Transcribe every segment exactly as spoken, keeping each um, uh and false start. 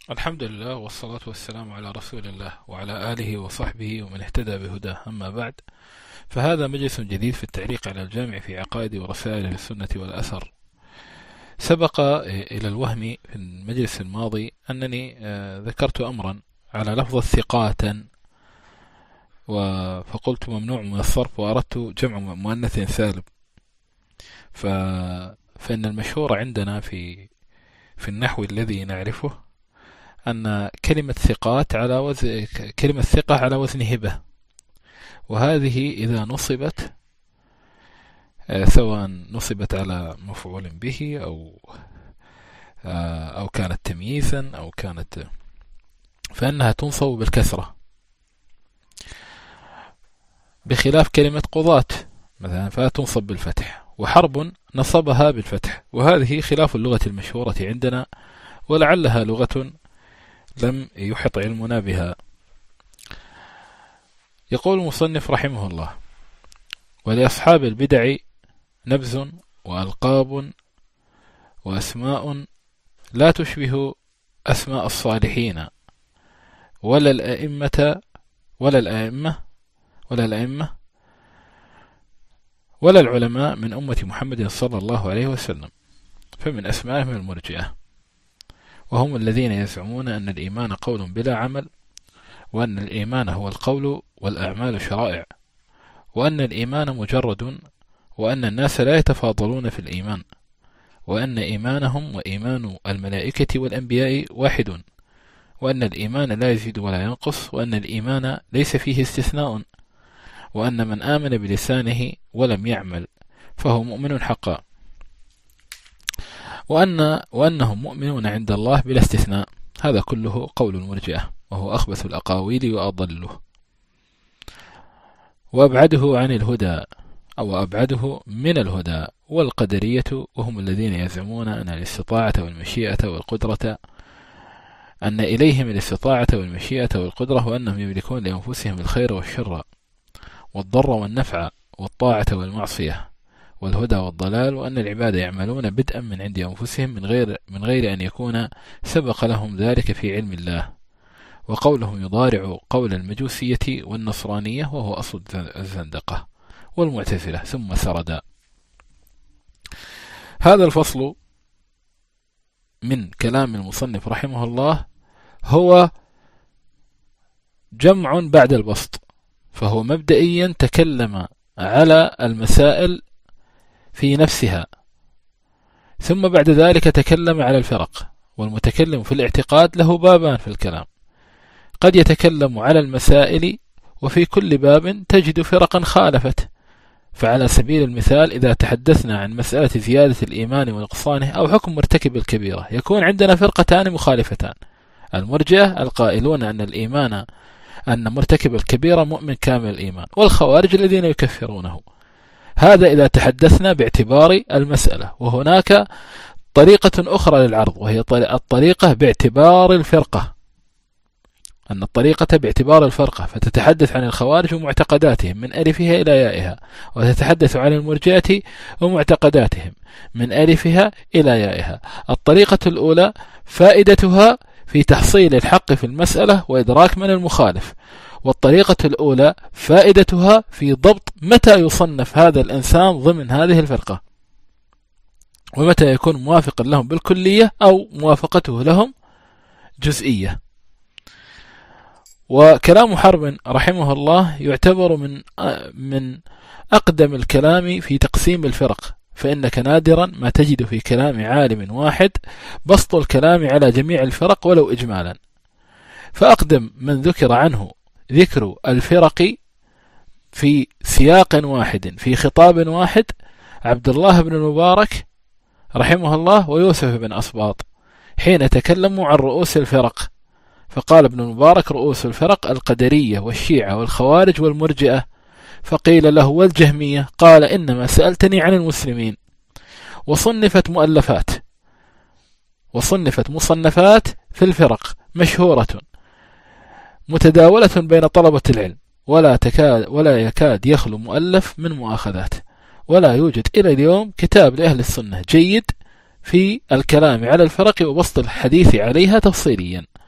الحمد لله والصلاة والسلام على رسول الله وعلى آله وصحبه ومن اهتدى بهداه. أما بعد، فهذا مجلس جديد في التعليق على الجامع في عقائد ورسائل السنة والأثر. سبق إلى الوهم في المجلس الماضي أنني ذكرت أمرا على لفظ ثقات، فقلت ممنوع من الصرف وأردت جمع مؤنث سالب. فإن المشهور عندنا في في النحو الذي نعرفه أن كلمة ثقات على وزن كلمة ثقة على وزن هبة، وهذه إذا نصبت سواء نصبت على مفعول به أو أو كانت تمييزا أو كانت فإنها تنصب بالكسرة، بخلاف كلمة قضاة مثلا فلا تنصب بالفتح، وحرب نصبها بالفتح، وهذه خلاف اللغة المشهورة عندنا، ولعلها لغة لم يحط علمنا بها. يقول المصنف رحمه الله: ولأصحاب البدع نبذ وألقاب وأسماء لا تشبه أسماء الصالحين ولا الأئمة ولا الأئمة ولا الأئمة ولا العلماء من أمة محمد صلى الله عليه وسلم، فمن أسمائهم المرجئة، وهم الذين يزعمون أن الإيمان قول بلا عمل، وأن الإيمان هو القول والأعمال شرائع، وأن الإيمان مجرد، وأن الناس لا يتفاضلون في الإيمان، وأن إيمانهم وإيمان الملائكة والأنبياء واحد، وأن الإيمان لا يزيد ولا ينقص، وأن الإيمان ليس فيه استثناء، وأن من آمن بلسانه ولم يعمل فهو مؤمن حقا، وأن وأنهم مؤمنون عند الله بلا استثناء. هذا كله قول المرجئة، وهو أخبث الأقاويل وأضله وأبعده عن الهدى أو أبعده من الهدى. والقدرية وهم الذين يزعمون أن الاستطاعة والمشيئة والقدرة أن إليهم الاستطاعة والمشيئة والقدرة، وأنهم يملكون لأنفسهم الخير والشر والضر والنفع والطاعة والمعصية والهدى والضلال، وأن العباد يعملون بدءا من عند أنفسهم من غير من غير أن يكون سبق لهم ذلك في علم الله. وقولهم يضارع قول المجوسية والنصرانية، وهو أصل الزندقة والمعتزلة. ثم سرد. هذا الفصل من كلام المصنف رحمه الله هو جمع بعد البسط، فهو مبدئيا تكلم على المسائل في نفسها، ثم بعد ذلك تكلم على الفرق. والمتكلم في الاعتقاد له بابان في الكلام، قد يتكلم على المسائل، وفي كل باب تجد فرقا خالفت. فعلى سبيل المثال إذا تحدثنا عن مسألة زيادة الإيمان ونقصانه أو حكم مرتكب الكبيرة، يكون عندنا فرقتان مخالفتان: المرجئة القائلون أن الإيمان أن مرتكب الكبيرة مؤمن كامل الإيمان، والخوارج الذين يكفرونه. هذا إذا تحدثنا باعتبار المسألة. وهناك طريقة أخرى للعرض، وهي الطريقة باعتبار الفرقة، أن الطريقة باعتبار الفرقة، فتتحدث عن الخوارج ومعتقداتهم من ألفها إلى يائها، وتتحدث عن المرجئة ومعتقداتهم من ألفها إلى يائها. الطريقة الأولى فائدتها في تحصيل الحق في المسألة وإدراك من المخالف، والطريقة الأولى فائدتها في ضبط متى يصنف هذا الإنسان ضمن هذه الفرقة، ومتى يكون موافقا لهم بالكلية أو موافقته لهم جزئية. وكلام حرب رحمه الله يعتبر من من أقدم الكلام في تقسيم الفرق، فإنك نادرا ما تجد في كلام عالم واحد بسط الكلام على جميع الفرق ولو إجمالا. فأقدم من ذكر عنه ذكر الفرق في سياق واحد في خطاب واحد عبد الله بن المبارك رحمه الله ويوسف بن أسباط، حين تكلموا عن رؤوس الفرق، فقال ابن المبارك: رؤوس الفرق القدرية والشيعة والخوارج والمرجئة. فقيل له: والجهمية؟ قال: إنما سألتني عن المسلمين. وصنفت مؤلفات وصنفت مصنفات في الفرق مشهورة متداولة بين طلبة العلم، ولا تكاد ولا يكاد يخلو مؤلف من مؤاخذات، ولا يوجد إلى اليوم كتاب لأهل السنة جيد في الكلام على الفرق وبسط الحديث عليها تفصيليا.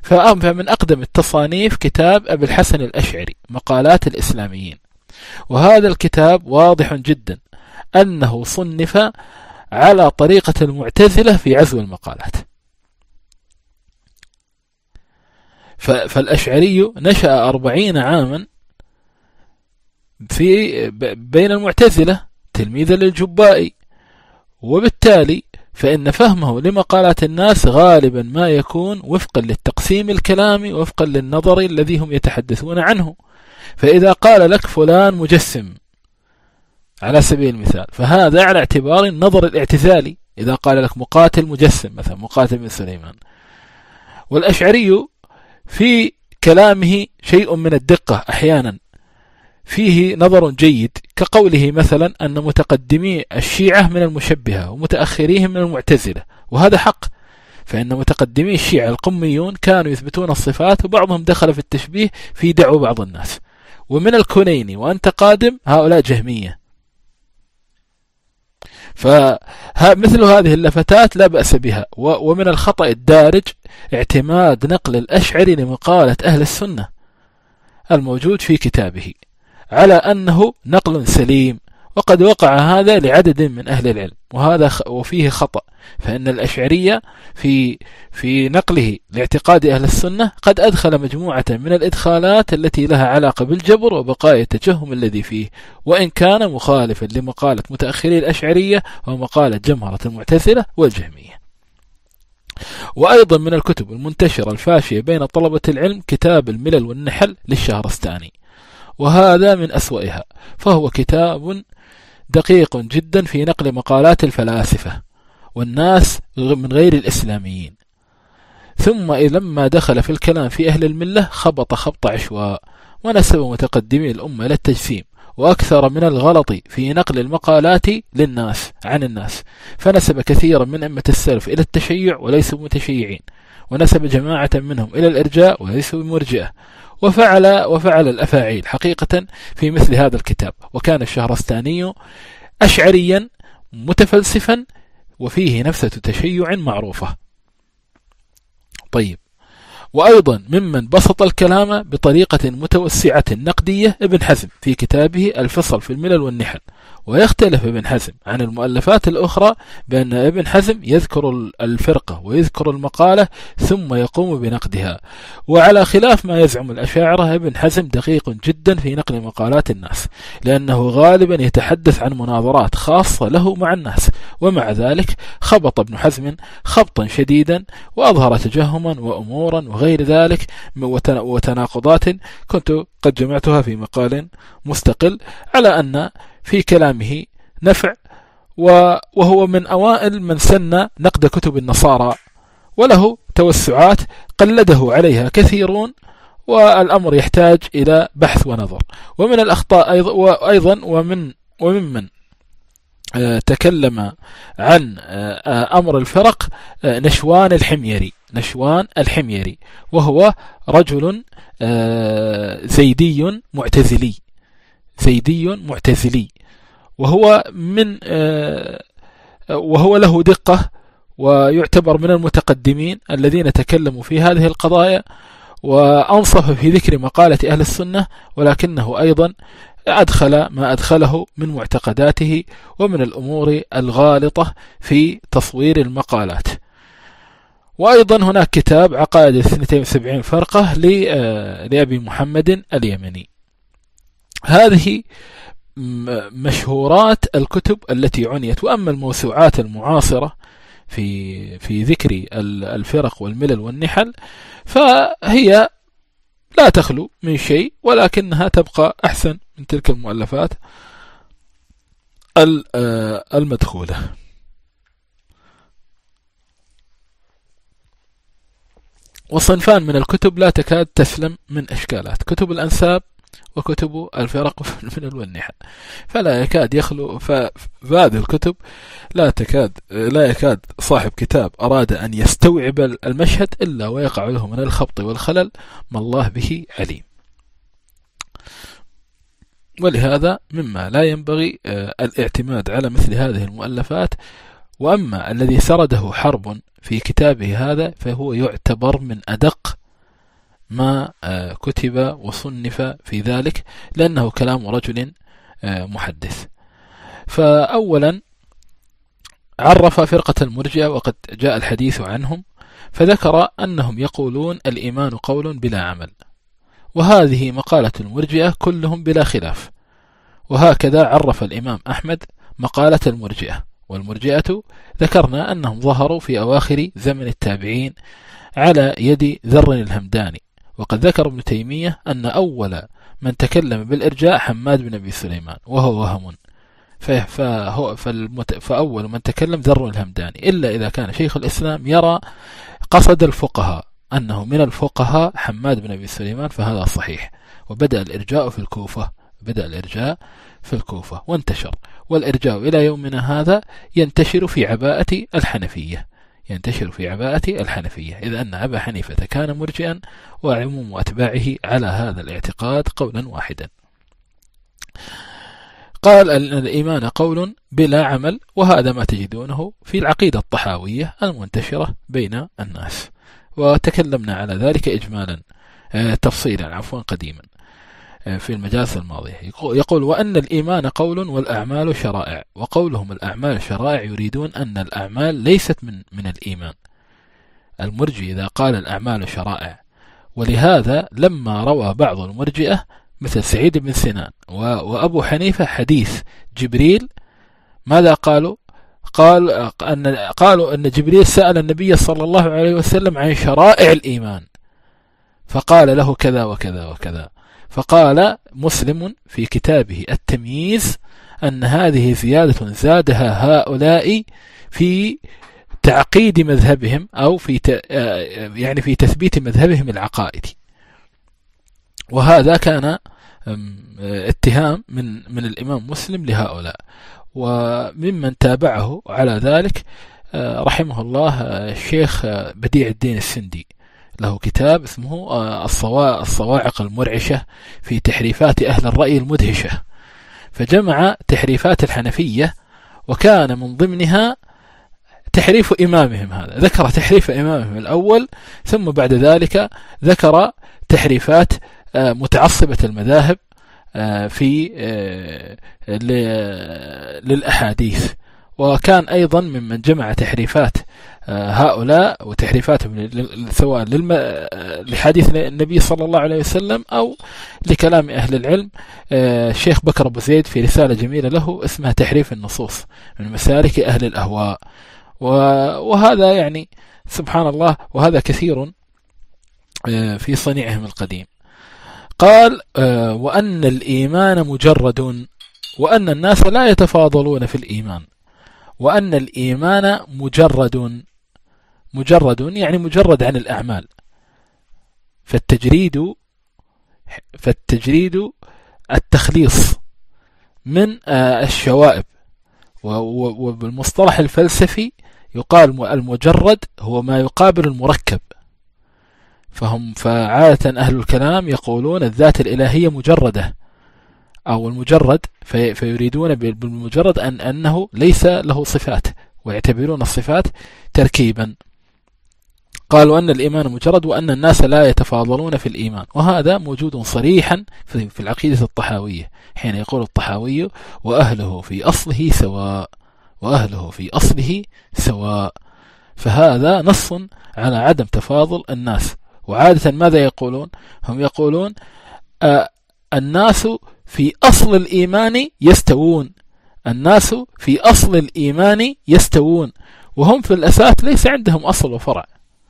فمن أقدم التصانيف كتاب أبي الحسن الأشعري مقالات الإسلاميين، وهذا الكتاب واضح جدا أنه صنف على طريقة المعتزلة في عزو المقالات. فالأشعري نشأ أربعين عاما في بين المعتزلة تلميذا للجبائي، وبالتالي فإن فهمه لمقالات الناس غالبا ما يكون وفقا للتقسيم الكلامي وفقا للنظري الذي هم يتحدثون عنه. فإذا قال لك فلان مجسم على سبيل المثال، فهذا على اعتبار النظر الاعتزالي. إذا قال لك مقاتل مجسم مثلا مقاتل بن سليمان. والأشعري في كلامه شيء من الدقة، أحيانا فيه نظر جيد، كقوله مثلا أن متقدمي الشيعة من المشبهة ومتأخريهم من المعتزلة، وهذا حق. فإن متقدمي الشيعة القميون كانوا يثبتون الصفات، وبعضهم دخل في التشبيه في دعوة بعض الناس. ومن الكنيني وأنت قادم هؤلاء جهمية. فمثل هذه اللفتات لا بأس بها. ومن الخطأ الدارج اعتماد نقل الأشعري لمقالة أهل السنة الموجود في كتابه على أنه نقل سليم، وقد وقع هذا لعدد من أهل العلم، وهذا وفيه خطأ. فإن الأشعرية في في نقله لاعتقاد أهل السنة قد أدخل مجموعة من الإدخالات التي لها علاقة بالجبر وبقاء التجهم الذي فيه، وإن كان مخالفا لمقالة متأخري الأشعرية ومقالة جمهرة المعتزلة والجهمية. وأيضا من الكتب المنتشرة الفاشية بين طلبة العلم كتاب الملل والنحل للشهرستاني، وهذا من أسوأها، فهو كتاب دقيق جدا في نقل مقالات الفلاسفة والناس من غير الإسلاميين، ثم لما دخل في الكلام في أهل الملة خبط خبط عشواء، ونسب متقدمي الأمة إلى التجسيم، وأكثر من الغلط في نقل المقالات للناس عن الناس، فنسب كثيرا من أئمة السلف إلى التشيع وليسوا متشيعين، ونسب جماعة منهم إلى الإرجاء وليسوا مرجئة، وفعل وفعل الأفاعيل حقيقة في مثل هذا الكتاب. وكان الشهرستاني أشعريا متفلسفا وفيه نفسة تشيع معروفة. طيب، وأيضا ممن بسط الكلام بطريقة متوسعة نقدية ابن حزم في كتابه الفصل في الملل والنحل. ويختلف ابن حزم عن المؤلفات الأخرى بأن ابن حزم يذكر الفرقة ويذكر المقالة ثم يقوم بنقدها، وعلى خلاف ما يزعم الأشاعرة ابن حزم دقيق جدا في نقل مقالات الناس، لأنه غالبا يتحدث عن مناظرات خاصة له مع الناس، ومع ذلك خبط ابن حزم خبطا شديدا وأظهر تجهما وأمورا وغير ذلك وتناقضات كنت قد جمعتها في مقال مستقل على أن في كلامه نفع، وهو من أوائل من سن نقد كتب النصارى، وله توسعات قلده عليها كثيرون، والأمر يحتاج إلى بحث ونظر. ومن الأخطاء أيضا ومن وممن تكلم عن أمر الفرق نشوان الحميري نشوان الحميري وهو رجل زيدي معتزلي زيدي معتزلي وهو من وهو له دقة، ويعتبر من المتقدمين الذين تكلموا في هذه القضايا، وأنصف في ذكر مقالة أهل السنة، ولكنه أيضا أدخل ما أدخله من معتقداته ومن الأمور الغالطة في تصوير المقالات. وأيضا هناك كتاب عقائد اثنتين وسبعين فرقة لأبي محمد اليمني. هذه مشهورات الكتب التي عنيت. وأما الموسوعات المعاصرة في في ذكر الفرق والملل والنحل فهي لا تخلو من شيء، ولكنها تبقى أحسن من تلك المؤلفات المدخولة. وصنفان من الكتب لا تكاد تسلم من إشكالات: كتب الأنساب وكتب الفرق والملل والنحل، فلا يكاد يخلو. فهذه الكتب لا تكاد لا يكاد صاحب كتاب أراد أن يستوعب المشهد إلا ويقع له من الخبط والخلل ما الله به عليم. ولهذا مما لا ينبغي الاعتماد على مثل هذه المؤلفات. وأما الذي سرده حرب في كتابه هذا فهو يعتبر من أدق ما كتب وصنف في ذلك، لأنه كلام رجل محدث. فأولا عرف فرقة المرجئة وقد جاء الحديث عنهم، فذكر أنهم يقولون الإيمان قول بلا عمل، وهذه مقالة المرجئة كلهم بلا خلاف. وهكذا عرف الإمام أحمد مقالة المرجئة، والمرجئة ذكرنا أنهم ظهروا في أواخر زمن التابعين على يد ذر الهمداني. وقد ذكر ابن تيمية أن أول من تكلم بالإرجاء حماد بن أبي سليمان، وهو وهم، فهو فأول من تكلم ذر الهمداني، إلا إذا كان شيخ الإسلام يرى قصد الفقهاء أنه من الفقهاء حماد بن أبي سليمان، فهذا صحيح. وبدأ الإرجاء في الكوفة، بدأ الإرجاء في الكوفة وانتشر، والإرجاء إلى يومنا هذا ينتشر في عباءة الحنفية، ينتشر في عباءة الحنفية، إذ أن أبا حنيفة كان مرجئا وعموم أتباعه على هذا الاعتقاد قولا واحدا. قال أن الإيمان قول بلا عمل، وهذا ما تجدونه في العقيدة الطحاوية المنتشرة بين الناس، وتكلمنا على ذلك إجمالا تفصيلا عفوا قديما في المجالس الماضية. يقول وأن الإيمان قول والأعمال شرائع، وقولهم الأعمال شرائع يريدون أن الأعمال ليست من من الإيمان. المرجئ إذا قال الأعمال شرائع، ولهذا لما روى بعض المرجئة مثل سعيد بن سنان وأبو حنيفة حديث جبريل، ماذا قالوا؟ قال أن قالوا أن جبريل سأل النبي صلى الله عليه وسلم عن شرائع الإيمان، فقال له كذا وكذا وكذا. فقال مسلم في كتابه التمييز أن هذه زيادة زادها هؤلاء في تعقيد مذهبهم، أو في يعني في تثبيت مذهبهم العقائدي. وهذا كان اتهام من من الإمام مسلم لهؤلاء. وممن تابعه على ذلك رحمه الله الشيخ بديع الدين السندي، له كتاب اسمه الصواعق المرعشة في تحريفات أهل الرأي المدهشة، فجمع تحريفات الحنفية، وكان من ضمنها تحريف إمامهم. هذا ذكر تحريف إمامهم الأول، ثم بعد ذلك ذكر تحريفات متعصبة المذاهب في للأحاديث. وكان أيضا ممن جمع تحريفات هؤلاء وتحريفاتهم سواء لحديث النبي صلى الله عليه وسلم أو لكلام أهل العلم الشيخ بكر أبو زيد في رسالة جميلة له اسمها تحريف النصوص من مسالك أهل الأهواء. وهذا يعني سبحان الله، وهذا كثير في صنيعهم القديم. قال وأن الإيمان مجرد، وأن الناس لا يتفاضلون في الإيمان، وأن الإيمان مجرد، مجرد يعني مجرد عن الأعمال. فالتجريد فالتجريد التخليص من الشوائب، وبالمصطلح الفلسفي يقال المجرد هو ما يقابل المركب. فهم فعادة أهل الكلام يقولون الذات الإلهية مجردة أو المجرد، في فيريدون بالمجرد أن أنه ليس له صفات، ويعتبرون الصفات تركيبا. قالوا أن الإيمان مجرد، وأن الناس لا يتفاضلون في الإيمان، وهذا موجود صريحا في العقيدة الطحاوية، حين يقول الطحاوي وأهله في أصله سواء، وأهله في أصله سواء. فهذا نص على عدم تفاضل الناس. وعادة ماذا يقولون؟ هم يقولون آه الناس في أصل الإيمان يستوون، الناس في أصل الإيمان يستوون، وهم في الأساس ليس عندهم أصل وفرع،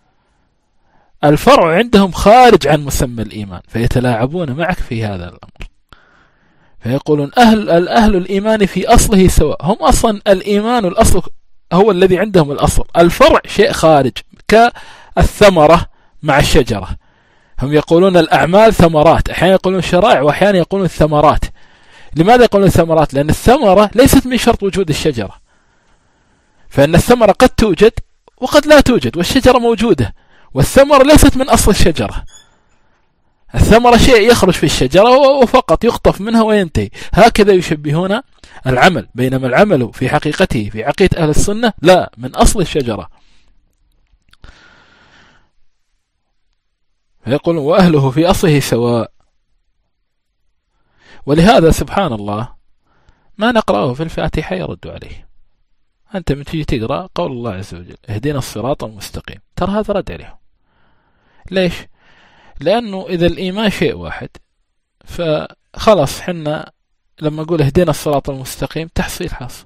الفرع عندهم خارج عن مسمى الإيمان، فيتلاعبون معك في هذا الأمر. فيقولون أهل الأهل الإيمان في أصله سواء، هم أصلا الإيمان الأصل هو الذي عندهم الأصل، الفرع شيء خارج كالثمرة مع الشجرة. هم يقولون الأعمال ثمرات، أحيانا يقولون شرائع وأحيانا يقولون ثمرات. لماذا يقولون ثمرات؟ لأن الثمرة ليست من شرط وجود الشجرة، فإن الثمرة قد توجد وقد لا توجد، والشجرة موجودة، والثمرة ليست من أصل الشجرة. الثمرة شيء يخرج في الشجرة وفقط يخطف منها وينتهي. هكذا يشبهون العمل، بينما العمل في حقيقته في عقيدة أهل السنة لا، من أصل الشجرة. يقول وأهله في أصله سواء. ولهذا سبحان الله ما نقرأه في الفاتحة يرد عليه. أنت من تيجي تقرأ قول الله عز وجل اهدنا الصراط المستقيم، ترى هذا رد عليهم. ليش؟ لأنه إذا الإيمان شيء واحد فخلص حنا لما نقول اهدنا الصراط المستقيم تحصيل حاصل،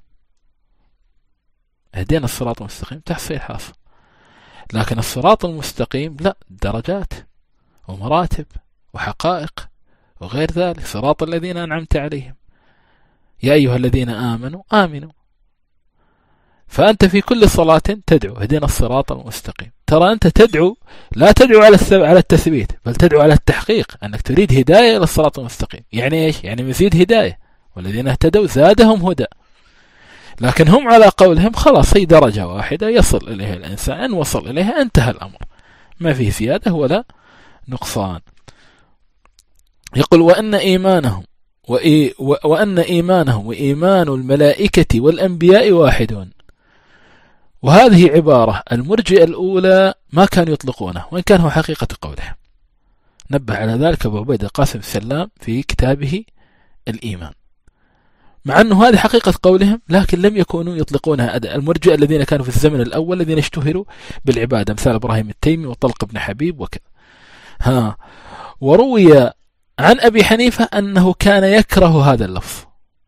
اهدنا الصراط المستقيم تحصيل حاصل. لكن الصراط المستقيم لا، درجات ومراتب وحقائق وغير ذلك. صراط الذين أنعمت عليهم يا أيها الذين آمنوا آمنوا. فأنت في كل صلاة تدعو اهدنا الصراط المستقيم. ترى أنت تدعو لا تدعو على على التثبيت، بل تدعو على التحقيق، أنك تريد هداية إلى الصراط المستقيم. يعني إيش؟ يعني مزيد هداية، والذين اهتدوا زادهم هدى. لكن هم على قولهم خلاص هي درجة واحدة يصل إليها الإنسان، إن وصل إليها انتهى الأمر، ما فيه زيادة ولا نقصان. يقول وأن إيمانهم وإي وأن إيمانهم وإيمان الملائكة والأنبياء واحد. وهذه عبارة المرجئة الأولى ما كانوا يطلقونه، وإن كان هو حقيقة قوله. نبه على ذلك أبو عبيد القاسم السلام في كتابه الإيمان، مع أنه هذه حقيقة قولهم، لكن لم يكونوا يطلقونها أداء. المرجئة الذين كانوا في الزمن الأول الذين اشتهروا بالعبادة، مثال إبراهيم التيمي وطلق بن حبيب وكذا. ها وروي عن أبي حنيفة أنه كان يكره هذا اللفظ،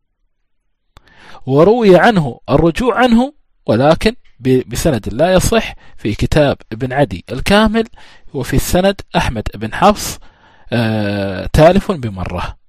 وروي عنه الرجوع عنه، ولكن بسند لا يصح، في كتاب ابن عدي الكامل، وفي السند أحمد بن حفص آه تالف بمرة.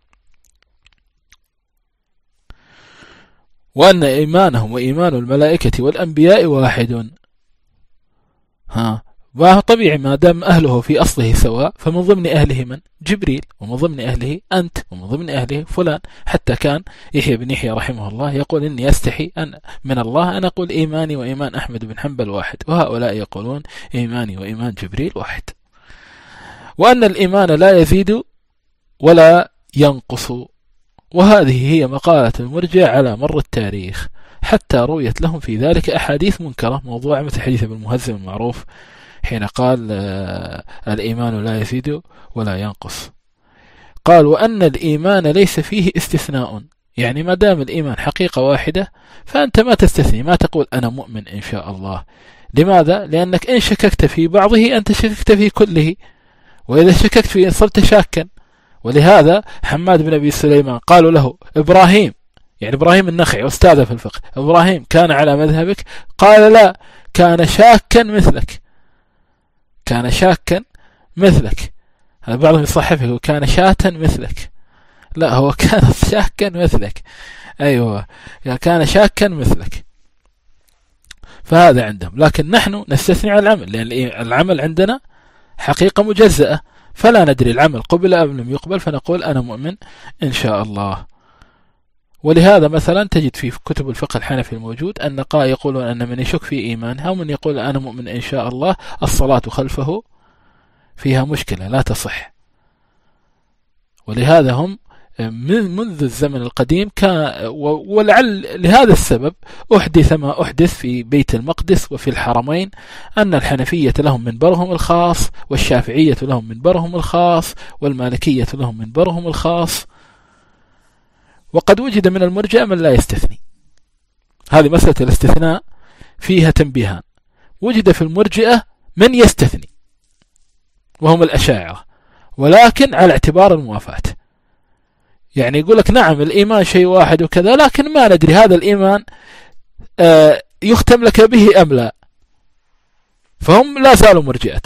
وأن إيمانهم وإيمان الملائكة والأنبياء واحد. ها وهو طبيعي ما دام أهله في أصله سواء، فمن ضمن أهله من؟ جبريل، ومن ضمن أهله أنت، ومن ضمن أهله فلان. حتى كان يحيى بن يحيى رحمه الله يقول إني أستحي أن من الله أن أقول إيماني وإيمان أحمد بن حنبل واحد، وهؤلاء يقولون إيماني وإيمان جبريل واحد. وأن الإيمان لا يزيد ولا ينقص. وهذه هي مقالة المرجع على مر التاريخ، حتى رويت لهم في ذلك أحاديث منكرة موضوعة، مثل حديث ابن المهزم المعروف حين قال آه الإيمان لا يزيد ولا ينقص. قال وأن الإيمان ليس فيه استثناء، يعني ما دام الإيمان حقيقة واحدة فأنت ما تستثني، ما تقول أنا مؤمن إن شاء الله. لماذا؟ لأنك إن شككت في بعضه أنت شككت في كله، وإذا شككت فيه صرت شاكا. ولهذا حماد بن أبي سليمان قالوا له إبراهيم، يعني إبراهيم النخعي أستاذه في الفقه، إبراهيم كان على مذهبك؟ قال لا، كان شاكا مثلك، كان شاكا مثلك. هذا بعضهم يصحفه وكان شاتا مثلك، لا هو كان شاكا مثلك. أيوة كان شاكا مثلك. فهذا عندهم، لكن نحن نستثني على العمل، لأن العمل عندنا حقيقة مجزأة، فلا ندري العمل قبل أو لم يقبل، فنقول أنا مؤمن إن شاء الله. ولهذا مثلا تجد في كتب الفقه الحنفي الموجود أن قائل يقولون أن من يشك في إيمانه أو من يقول أنا مؤمن إن شاء الله الصلاة خلفه فيها مشكلة لا تصح. ولهذا هم من منذ الزمن القديم كان، ولعل لهذا السبب أحدث ما أحدث في بيت المقدس وفي الحرمين، أن الحنفية لهم منبرهم الخاص، والشافعية لهم منبرهم الخاص، والمالكية لهم منبرهم الخاص. وقد وجد من المرجئة من لا يستثني. هذه مسألة الاستثناء فيها تنبيهان. وجد في المرجئة من يستثني وهم الأشاعرة، ولكن على اعتبار الموافاة، يعني يقول لك نعم الإيمان شيء واحد وكذا، لكن ما ندري هذا الإيمان آه يختم لك به أم لا، فهم لا زالوا مرجئة.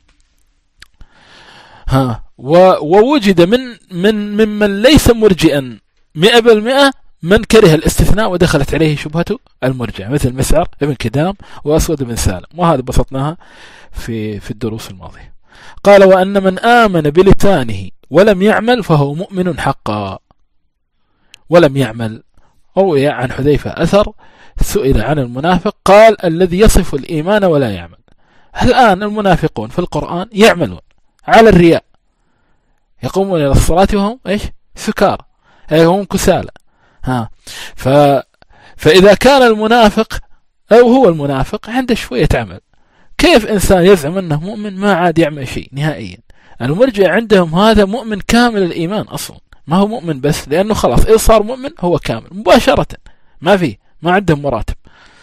ها ووجد من من ممن ليس مرجئا مئة بالمئة من كره الاستثناء ودخلت عليه شبهة المرجع، مثل مسعر ابن كدام وأسود بن سالم، وهذا بسطناها في في الدروس الماضية. قال وأن من آمن بلسانه ولم يعمل فهو مؤمن حقا. ولم يعمل، روي عن حذيفة أثر سئل عن المنافق قال الذي يصف الإيمان ولا يعمل. الآن المنافقون في القرآن يعملون على الرياء، يقومون إلى الصلاة وهم إيش سكار، أي هم كسالى. ها ف فإذا كان المنافق أو هو المنافق عنده شوية عمل، كيف إنسان يزعم أنه مؤمن ما عاد يعمل شيء نهائيا؟ المرجئة عندهم هذا مؤمن كامل الإيمان أصلا، ما هو مؤمن بس، لأنه خلاص إذا صار مؤمن هو كامل مباشرة، ما فيه، ما عندهم مراتب.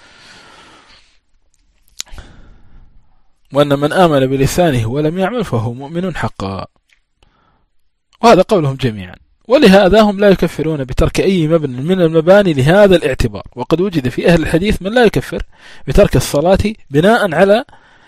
وأن من آمن بلسانه ولم يعمل فهو مؤمن حقا. وهذا قولهم جميعا. ولهذا هم لا يكفرون بترك أي مبنى من المباني لهذا الاعتبار. وقد وجد في أهل الحديث من لا يكفر بترك الصلاة بناء على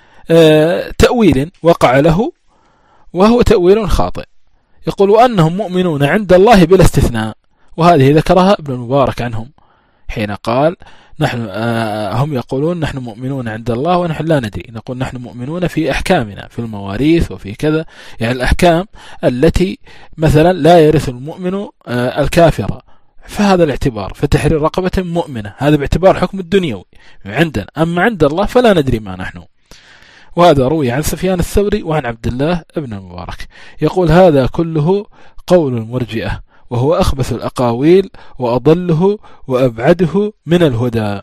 تأويل وقع له وهو تأويل خاطئ، يقول أنهم مؤمنون عند الله بلا استثناء. وهذه ذكرها ابن المبارك عنهم حين قال نحن آه هم يقولون نحن مؤمنون عند الله ونحن لا ندري، نقول نحن مؤمنون في أحكامنا في المواريث وفي كذا، يعني الأحكام التي مثلا لا يرث المؤمن آه الكافر، فهذا الاعتبار فتحرير رقبة مؤمنة، هذا باعتبار حكم الدنيوي عندنا، أما عند الله فلا ندري ما نحن. وهذا روي عن سفيان الثوري وعن عبد الله ابن المبارك. يقول هذا كله قول المرجئة، وهو أخبث الأقاويل وأضله وأبعده من الهدى.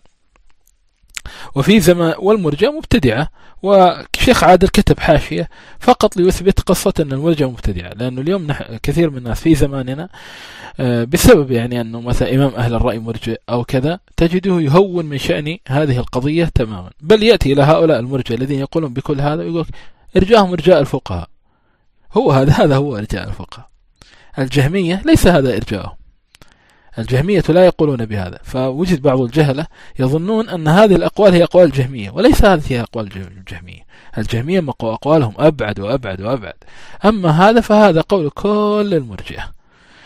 وفي زمان والمرجئة مبتدعة، وشيخ عادل كتب حاشية فقط ليثبت قصة أن المرجئة مبتدعة، لأنه اليوم كثير من الناس في زماننا بسبب يعني أنه مثلا إمام أهل الرأي مرجئ أو كذا تجده يهون من شأن هذه القضية تماما، بل يأتي إلى هؤلاء المرجئة الذين يقولون بكل هذا ويقول إرجاهم إرجاء الفقهاء. هو هذا هذا هو إرجاء الفقهاء. الجهمية ليس هذا إرجاءهم، الجهمية لا يقولون بهذا. فوجد بعض الجهلة يظنون أن هذه الأقوال هي أقوال الجهمية، وليس هذه هي أقوال الجهمية. الجهمية أقوالهم أبعد وأبعد وأبعد، أما هذا فهذا قول كل المرجئة.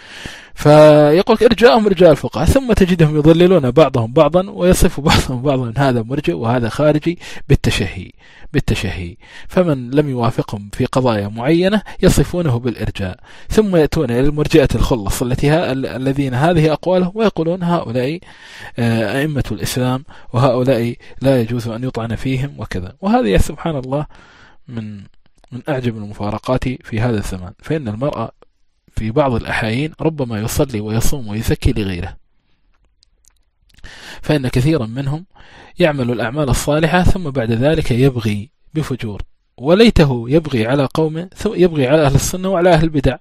فيقول إرجاءهم إرجاء الفقهاء، ثم تجدهم يضللون بعضهم بعضا ويصف بعضهم بعضا من هذا مرجئ وهذا خارجي بالتشهي بالتشهي فمن لم يوافقهم في قضايا معينة يصفونه بالإرجاء، ثم يأتون إلى المرجئة الخلص التي ها الذين هذه أقوالهم ويقولون هؤلاء أئمة الإسلام وهؤلاء لا يجوز أن يطعن فيهم وكذا. وهذا سبحان الله من من أعجب المفارقات في هذا الزمان. فإن المرأة في بعض الأحايين ربما يصلي ويصوم ويزكي لغيره، فإن كثيرا منهم يعمل الأعمال الصالحة ثم بعد ذلك يبغي بفجور، وليته يبغي على قوم ثم يبغي على أهل السنة وعلى أهل البدع،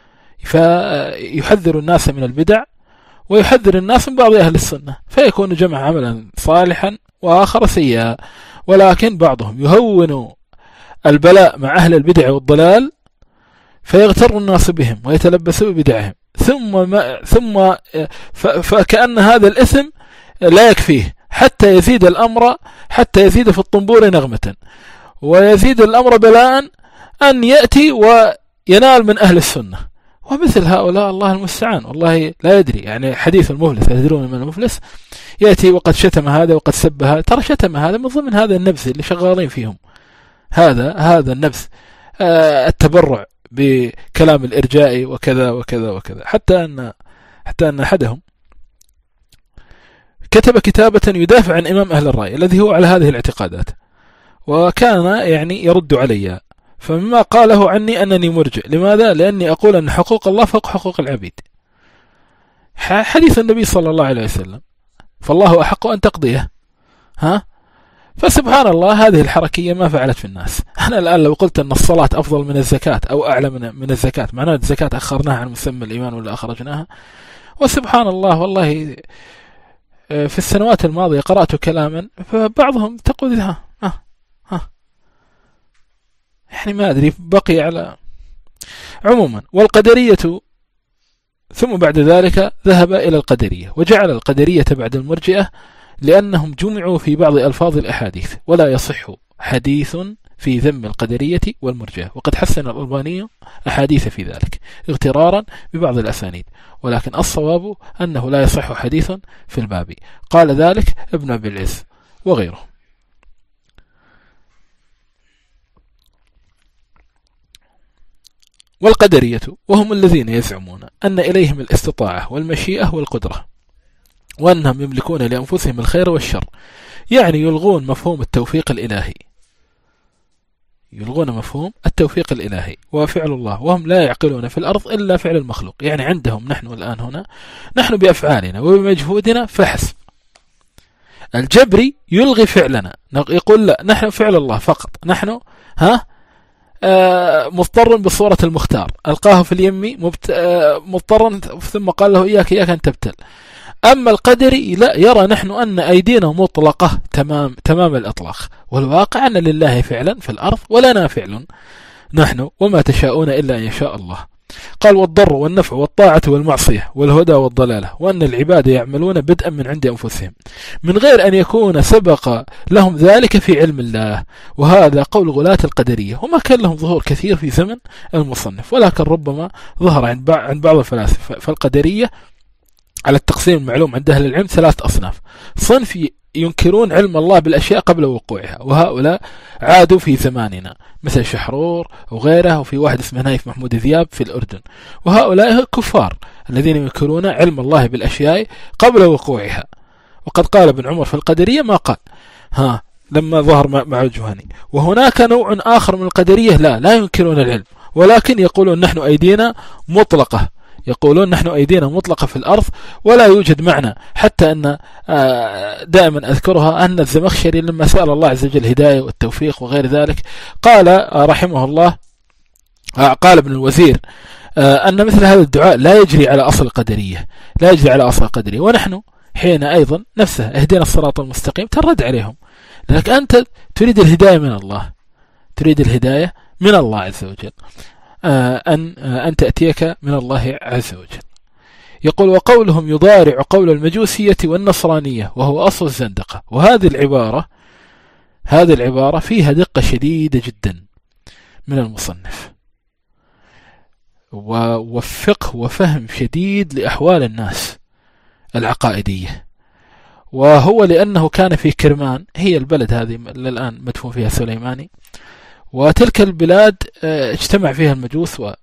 فيحذر الناس من البدع ويحذر الناس من بعض أهل السنة، فيكون جمع عملا صالحا وآخر سيئا. ولكن بعضهم يهون البلاء مع أهل البدع والضلال فيغتر الناس بهم ويتلبسوا ببدعهم، ثم ما ثم فكأن هذا الإثم لا يكفيه حتى يزيد الأمر حتى يزيد في الطنبور نغمة ويزيد الأمر بلاء أن يأتي وينال من أهل السنة. ومثل هؤلاء الله المستعان، والله لا يدري. يعني حديث المفلس، تدرون من المفلس؟ يأتي وقد شتم هذا وقد سب هذا، ترى شتم هذا من ضمن هذا النبس اللي شغالين فيهم، هذا هذا النبس آه التبرع بكلام الإرجاء وكذا وكذا وكذا، حتى أن حتى أن أحدهم كتب كتابة يدافع عن إمام أهل الرأي الذي هو على هذه الاعتقادات، وكان يعني يرد علي. فمما قاله عني أنني مرجئ. لماذا؟ لأني أقول أن حقوق الله فوق حقوق العبيد، حديث النبي صلى الله عليه وسلم، فالله أحق أن تقضيه. ها فسبحان الله هذه الحركية ما فعلت في الناس. أنا الآن لو قلت أن الصلاة أفضل من الزكاة أو أعلى من من الزكاة، معناه الزكاة أخرناها عن مسمى الإيمان ولا أخرجناها. وسبحان الله والله في السنوات الماضية قرأت كلاما فبعضهم تقول ها ها ها يعني ما أدري بقي على عموما. والقدرية ثم بعد ذلك ذهب إلى القدرية وجعل القدرية بعد المرجئة لأنهم جمعوا في بعض ألفاظ الأحاديث، ولا يصح حديث في ذم القدرية والمرجئة، وقد حسن الألباني أحاديث في ذلك اغترارا ببعض الأسانيد، ولكن الصواب أنه لا يصح حديث في الباب. قال ذلك ابن أبي العز وغيره. والقدرية وهم الذين يزعمون أن إليهم الاستطاعة والمشيئة والقدرة، وأنهم يملكون لأنفسهم الخير والشر، يعني يلغون مفهوم التوفيق الإلهي، يلغون مفهوم التوفيق الإلهي وفعل الله، وهم لا يعقلون في الأرض إلا فعل المخلوق. يعني عندهم نحن الآن هنا نحن بأفعالنا وبمجهودنا فحسب. الجبري يلغي فعلنا، يقول لا نحن فعل الله فقط، نحن ها مضطر بصورة المختار، ألقاه في اليم مضطرا ثم قال له إياك إياك أن تبتل. أما القدري لا، يرى نحن أن أيدينا مطلقة تمام تمام الإطلاق، والواقع أن لله فعلا في الأرض ولنا فعل نحن، وما تشاءون إلا أن يشاء الله. قال والضر والنفع والطاعة والمعصية والهدى والضلالة، وأن العباد يعملون بدءا من عند أنفسهم من غير أن يكون سبق لهم ذلك في علم الله. وهذا قول غلاة القدرية، وما كان لهم ظهور كثير في زمن المصنف، ولكن ربما ظهر عند بعض الفلاسفة. فالقدرية على التقسيم المعلوم عند أهل العلم ثلاث أصناف: صنف ينكرون علم الله بالأشياء قبل وقوعها، وهؤلاء عادوا في زماننا مثل شحرور وغيره، وفي واحد اسمه نايف محمود ذياب في الأردن، وهؤلاء كفار الذين ينكرون علم الله بالأشياء قبل وقوعها. وقد قال ابن عمر في القدرية ما قال ها لما ظهر مع الجهني. وهناك نوع آخر من القدرية لا لا ينكرون العلم، ولكن يقولون نحن أيدينا مطلقة، يقولون نحن أيدينا مطلقة في الأرض ولا يوجد معنى. حتى أن دائما أذكرها أن الزمخشري لما سأل الله عز وجل الهداية والتوفيق وغير ذلك قال رحمه الله، قال ابن الوزير أن مثل هذا الدعاء لا يجري على أصل القدرية، لا يجري على أصل القدرية. ونحن حين أيضا نفسه اهدنا الصراط المستقيم ترد عليهم، لذلك أنت تريد الهداية من الله، تريد الهداية من الله عز وجل، أن أن تأتيك من الله عز وجل. يقول وقولهم يضارع قول المجوسية والنصرانية وهو أصل الزندقة. وهذه العبارة هذه العبارة فيها دقة شديدة جدا من المصنف، وفقه وفهم شديد لأحوال الناس العقائدية. وهو لأنه كان في كرمان، هي البلد هذه الآن مدفون فيها سليماني، وتلك البلاد اجتمع فيها المجوس. و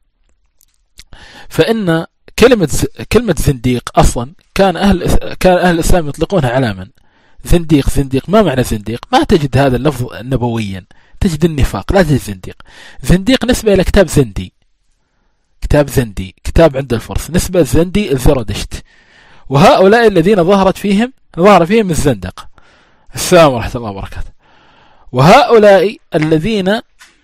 فإن كلمة كلمة زنديق أصلا كان أهل كان أهل الإسلام يطلقونها على من؟ زنديق. زنديق ما معنى زنديق؟ ما تجد هذا اللفظ نبويا، تجد النفاق، لا تجد زنديق. زنديق نسبة إلى كتاب زندي، كتاب زندي كتاب عند الفرس، نسبة زندي الزردشت. وهؤلاء الذين ظهرت فيهم ظهر فيهم الزندق. السلام ورحمة الله وبركاته. وهؤلاء الذين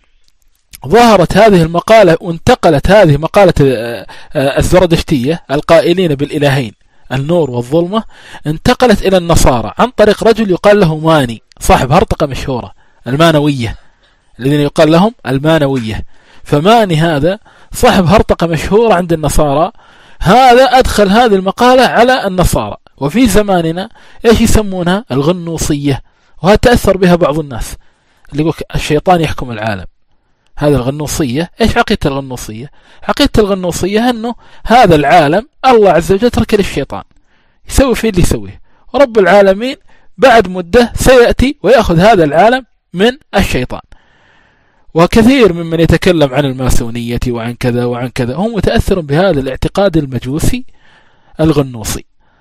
ظهرت هذه المقالة وانتقلت هذه مقالة الزردشتية القائلين بالإلهين النور والظلمة، انتقلت إلى النصارى عن طريق رجل يقال له ماني، صاحب هرطقة مشهورة، المانوية، الذين يقال لهم المانوية. فماني هذا صاحب هرطقة مشهورة عند النصارى، هذا أدخل هذه المقالة على النصارى. وفي زماننا إيش يسمونها؟ الغنوصية. وهذا تأثر بها بعض الناس اللي يقول الشيطان يحكم العالم. هذا الغنوصية. إيش عقيدة الغنوصية؟ عقيدة الغنوصية أنه هذا العالم الله عز وجل تركه للشيطان يسوي فيه اللي يسويه، ورب العالمين بعد مدة سيأتي ويأخذ هذا العالم من الشيطان. وكثير ممن يتكلم عن الماسونية وعن كذا وعن كذا هم متأثر بهذا الاعتقاد المجوسي الغنوصي.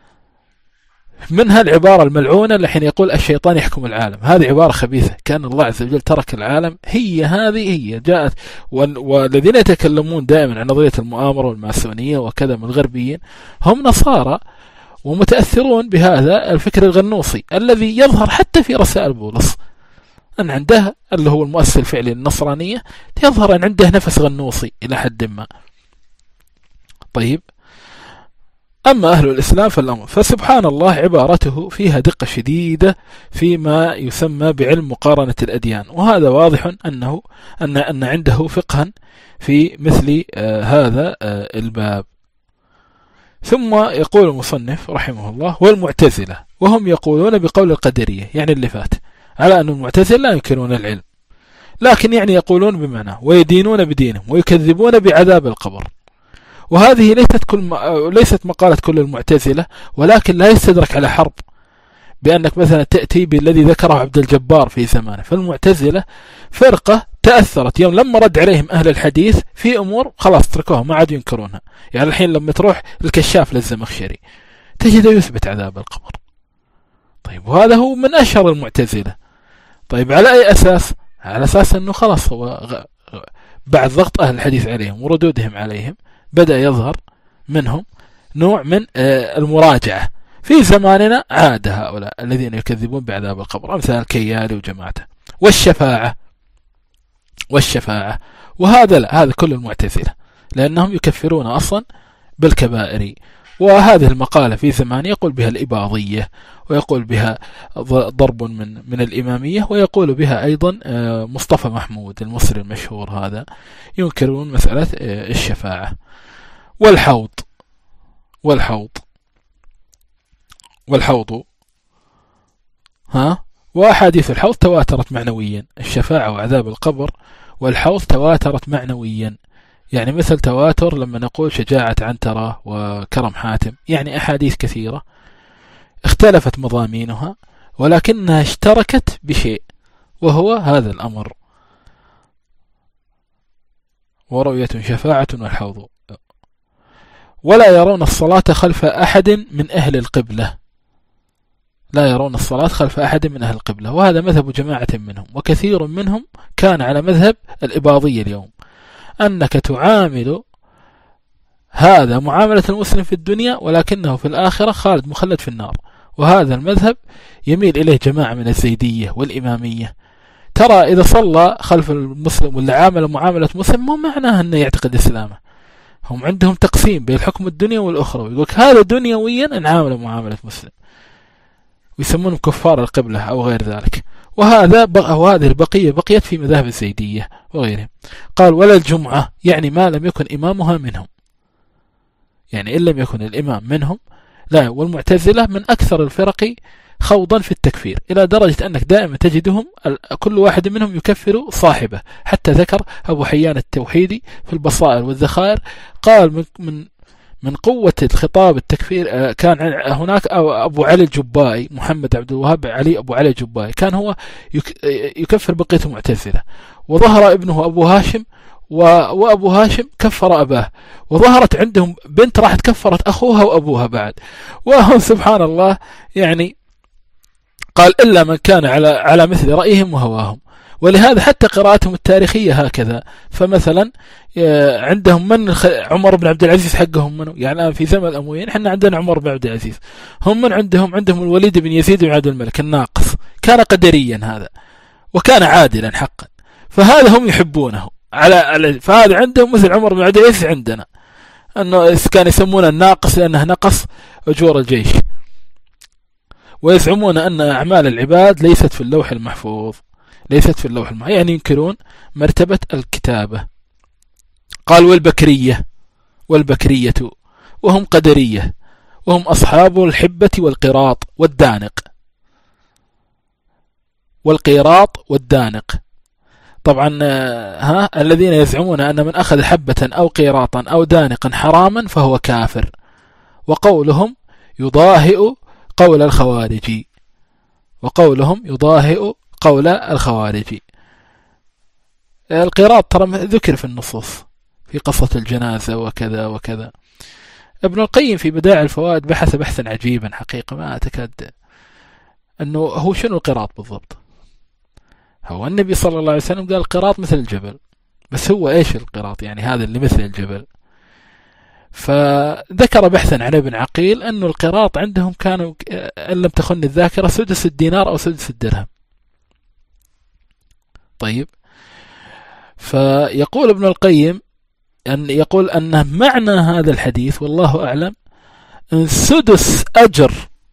منها العبارة الملعونة اللي حين يقول الشيطان يحكم العالم، هذه عبارة خبيثة، كان الله عز وجل ترك العالم. هي هذه هي جاءت. والذين يتكلمون دائما عن نظرية المؤامرة والماسونية وكذا من الغربيين هم نصارى ومتأثرون بهذا الفكر الغنوصي الذي يظهر حتى في رسائل بولس، أن عنده اللي هو المؤسس الفعلي للنصرانية يظهر أن عنده نفس غنوصي إلى حد ما. طيب، أما أهل الإسلام فالأمر فسبحان الله عبارته فيها دقة شديدة فيما يسمى بعلم مقارنة الأديان، وهذا واضح أنه أن أن عنده فقها في مثل آه هذا آه الباب. ثم يقول المصنف رحمه الله والمعتزلة، وهم يقولون بقول القدرية، يعني اللي فات، على أن المعتزلة لا ينكرون العلم، لكن يعني يقولون بمعنى ويدينون بدينهم ويكذبون بعذاب القبر. وهذه ليست كل م... ليست مقالة كل المعتزلة، ولكن لا يستدرك على حرب بأنك مثلا تأتي بالذي ذكره عبد الجبار في زمانه. فالمعتزلة فرقة تأثرت يوم لما رد عليهم أهل الحديث في أمور خلاص تركوها ما عاد ينكرونها. يعني الحين لما تروح الكشاف للزمخشري تجده يثبت عذاب القبر. طيب، وهذا هو من أشهر المعتزلة. طيب، على أي أساس؟ على أساس أنه خلاص هو بعد ضغط أهل الحديث عليهم وردودهم عليهم بدأ يظهر منهم نوع من المراجعة. في زماننا عاد هؤلاء الذين يكذبون بعذاب القبر أمثال الكيالي وجماعته. والشفاعة والشفاعة وهذا لا، هذا كل المعتزلة، لأنهم يكفرون أصلا بالكبائر. وهذه المقالة في زمان يقول بها الإباضية، ويقول بها ضرب من من الإمامية، ويقول بها أيضا مصطفى محمود المصري المشهور، هذا ينكرون مسألة الشفاعة. والحوض والحوض والحوض ها وأحاديث الحوض تواترت معنويا، الشفاعة وعذاب القبر والحوض تواترت معنويا، يعني مثل تواتر لما نقول شجاعة عنترة وكرم حاتم، يعني أحاديث كثيرة اختلفت مضامينها ولكنها اشتركت بشيء، وهو هذا الأمر، ورؤية شفاعة والحوض. ولا يرون الصلاة خلف أحد من أهل القبلة، لا يرون الصلاة خلف أحد من أهل القبلة، وهذا مذهب جماعة منهم، وكثير منهم كان على مذهب الإباضية اليوم، أنك تعامل هذا معاملة المسلم في الدنيا ولكنه في الآخرة خالد مخلد في النار. وهذا المذهب يميل إليه جماعة من الزيدية والإمامية. ترى إذا صلى خلف المسلم ولا عامل معاملة مسلم مو معناه أنه يعتقد إسلامه، هم عندهم تقسيم بين الحكم الدنيا والأخرى، يقولك هذا دنيويا أن عامل معاملة مسلم، ويسمونهم كفار القبلة أو غير ذلك. وهذا بق... وهذه البقية بقيت في مذاهب الزيدية وغيرهم. قال ولا الجمعة، يعني ما لم يكن إمامها منهم، يعني إن لم يكن الإمام منهم لا. والمعتزلة من أكثر الفرق خوضا في التكفير، إلى درجة أنك دائما تجدهم كل واحد منهم يكفر صاحبه. حتى ذكر أبو حيان التوحيدي في البصائر والذخائر، قال من من من قوة الخطاب التكفير كان هناك أبو علي الجبائي، محمد عبد الوهاب علي أبو علي الجبائي، كان هو يكفر بقية المعتزلة، وظهر ابنه أبو هاشم وأبو هاشم كفر أباه، وظهرت عندهم بنت راحت كفرت أخوها وأبوها بعد. وهم سبحان الله يعني قال إلا من كان على على مثل رأيهم وهواهم. ولهذا حتى قراءتهم التاريخية هكذا، فمثلا عندهم من عمر بن عبد العزيز حقهم منه، يعني الآن في زمن الأمويين احنا عندنا عمر بن عبد العزيز، هم من عندهم عندهم الوليد بن يزيد بن عبد الملك الناقص، كان قدريا هذا وكان عادلا حقا، فهذا هم يحبونه على فهذا عندهم مثل عمر بن عبد العزيز عندنا، أنه كان يسمونه الناقص لأنه نقص أجور الجيش، ويزعمون أن أعمال العباد ليست في اللوح المحفوظ، ليست في اللوح المحفوظ، يعني ينكرون مرتبة الكتابة. قال والبكرية، والبكرية وهم قدرية، وهم أصحاب الحبة والقراط والدانق، والقيراط والدانق. طبعا ها الذين يزعمون أن من أخذ حبة أو قيراطا أو دانقا حراما فهو كافر، وقولهم يضاهئ قول الخوارج، وقولهم يضاهئ قول الخوارج. القيراط ترى ذكر في النصوص في قصة الجنازة وكذا وكذا. ابن القيم في بدائع الفوائد بحث بحثا عجيبا حقيقة، ما أتكاد أنه هو شنو القيراط بالضبط. هو النبي صلى الله عليه وسلم قال القيراط مثل الجبل، بس هو إيش القيراط؟ يعني هذا اللي مثل الجبل. فذكر بحثا عن ابن عقيل أن القيراط عندهم كانوا إن لم تخن الذاكرة سدس الدينار أو سدس الدرهم. طيب، فيقول ابن القيم أن يقول أن معنى هذا الحديث والله أعلم أن سدس أجر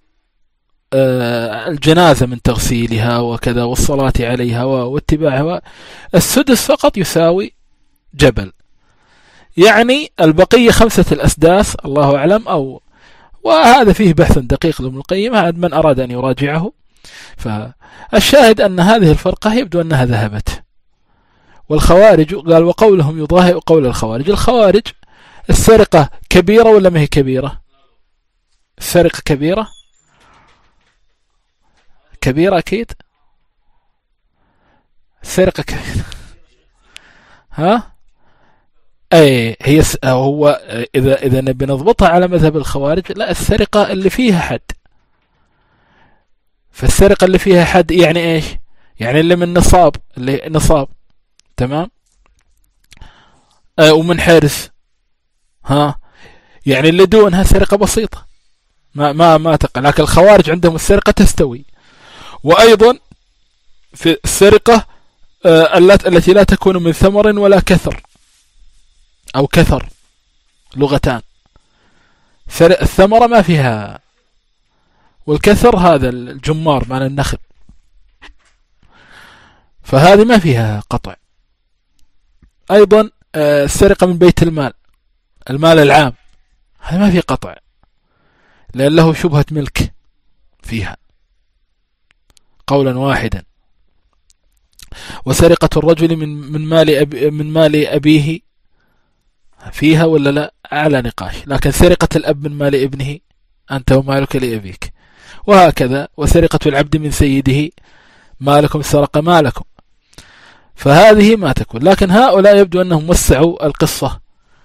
الجنازة من تغسيلها وكذا والصلاة عليها واتباعها، السدس فقط يساوي جبل، يعني البقية خمسة الأسداس الله أعلم. أو وهذا فيه بحث دقيق لابن القيم، هذا من أراد أن يراجعه. فالشاهد أن هذه الفرقة يبدو أنها ذهبت. والخوارج قال وقولهم يضاهئ قول الخوارج. الخوارج السرقة كبيرة ولا ما هي كبيرة؟ السرقة كبيرة كبيرة أكيد، السرقة كبيرة ها أي هي هو إذا إذا نبي نضبطها على مذهب الخوارج، لا السرقة اللي فيها حد. فالسرقة اللي فيها حد يعني إيش؟ يعني اللي من نصاب، اللي نصاب تمام، آه ومن حرز ها، يعني اللي دونها سرقة بسيطة ما ما ما تقع. لكن الخوارج عندهم السرقة تستوي. وأيضا في السرقة التي لا تكون من ثمر ولا كثر أو كثر، لغتان. الثمرة ما فيها، والكثر هذا الجمار معنى النخل، فهذه ما فيها قطع. أيضا السرقة من بيت المال، المال العام، هذا ما فيه قطع لأن له شبهة ملك فيها قولا واحدا. وسرقة الرجل من من مال أبي من مال أبيه فيها ولا لا، على نقاش، لكن سرقة الأب من مال ابنه أنت ومالك لأبيك، وهكذا. وسرقة العبد من سيده، مالكم سرق مالكم، فهذه ما تكون. لكن هؤلاء يبدو أنهم وسعوا القصة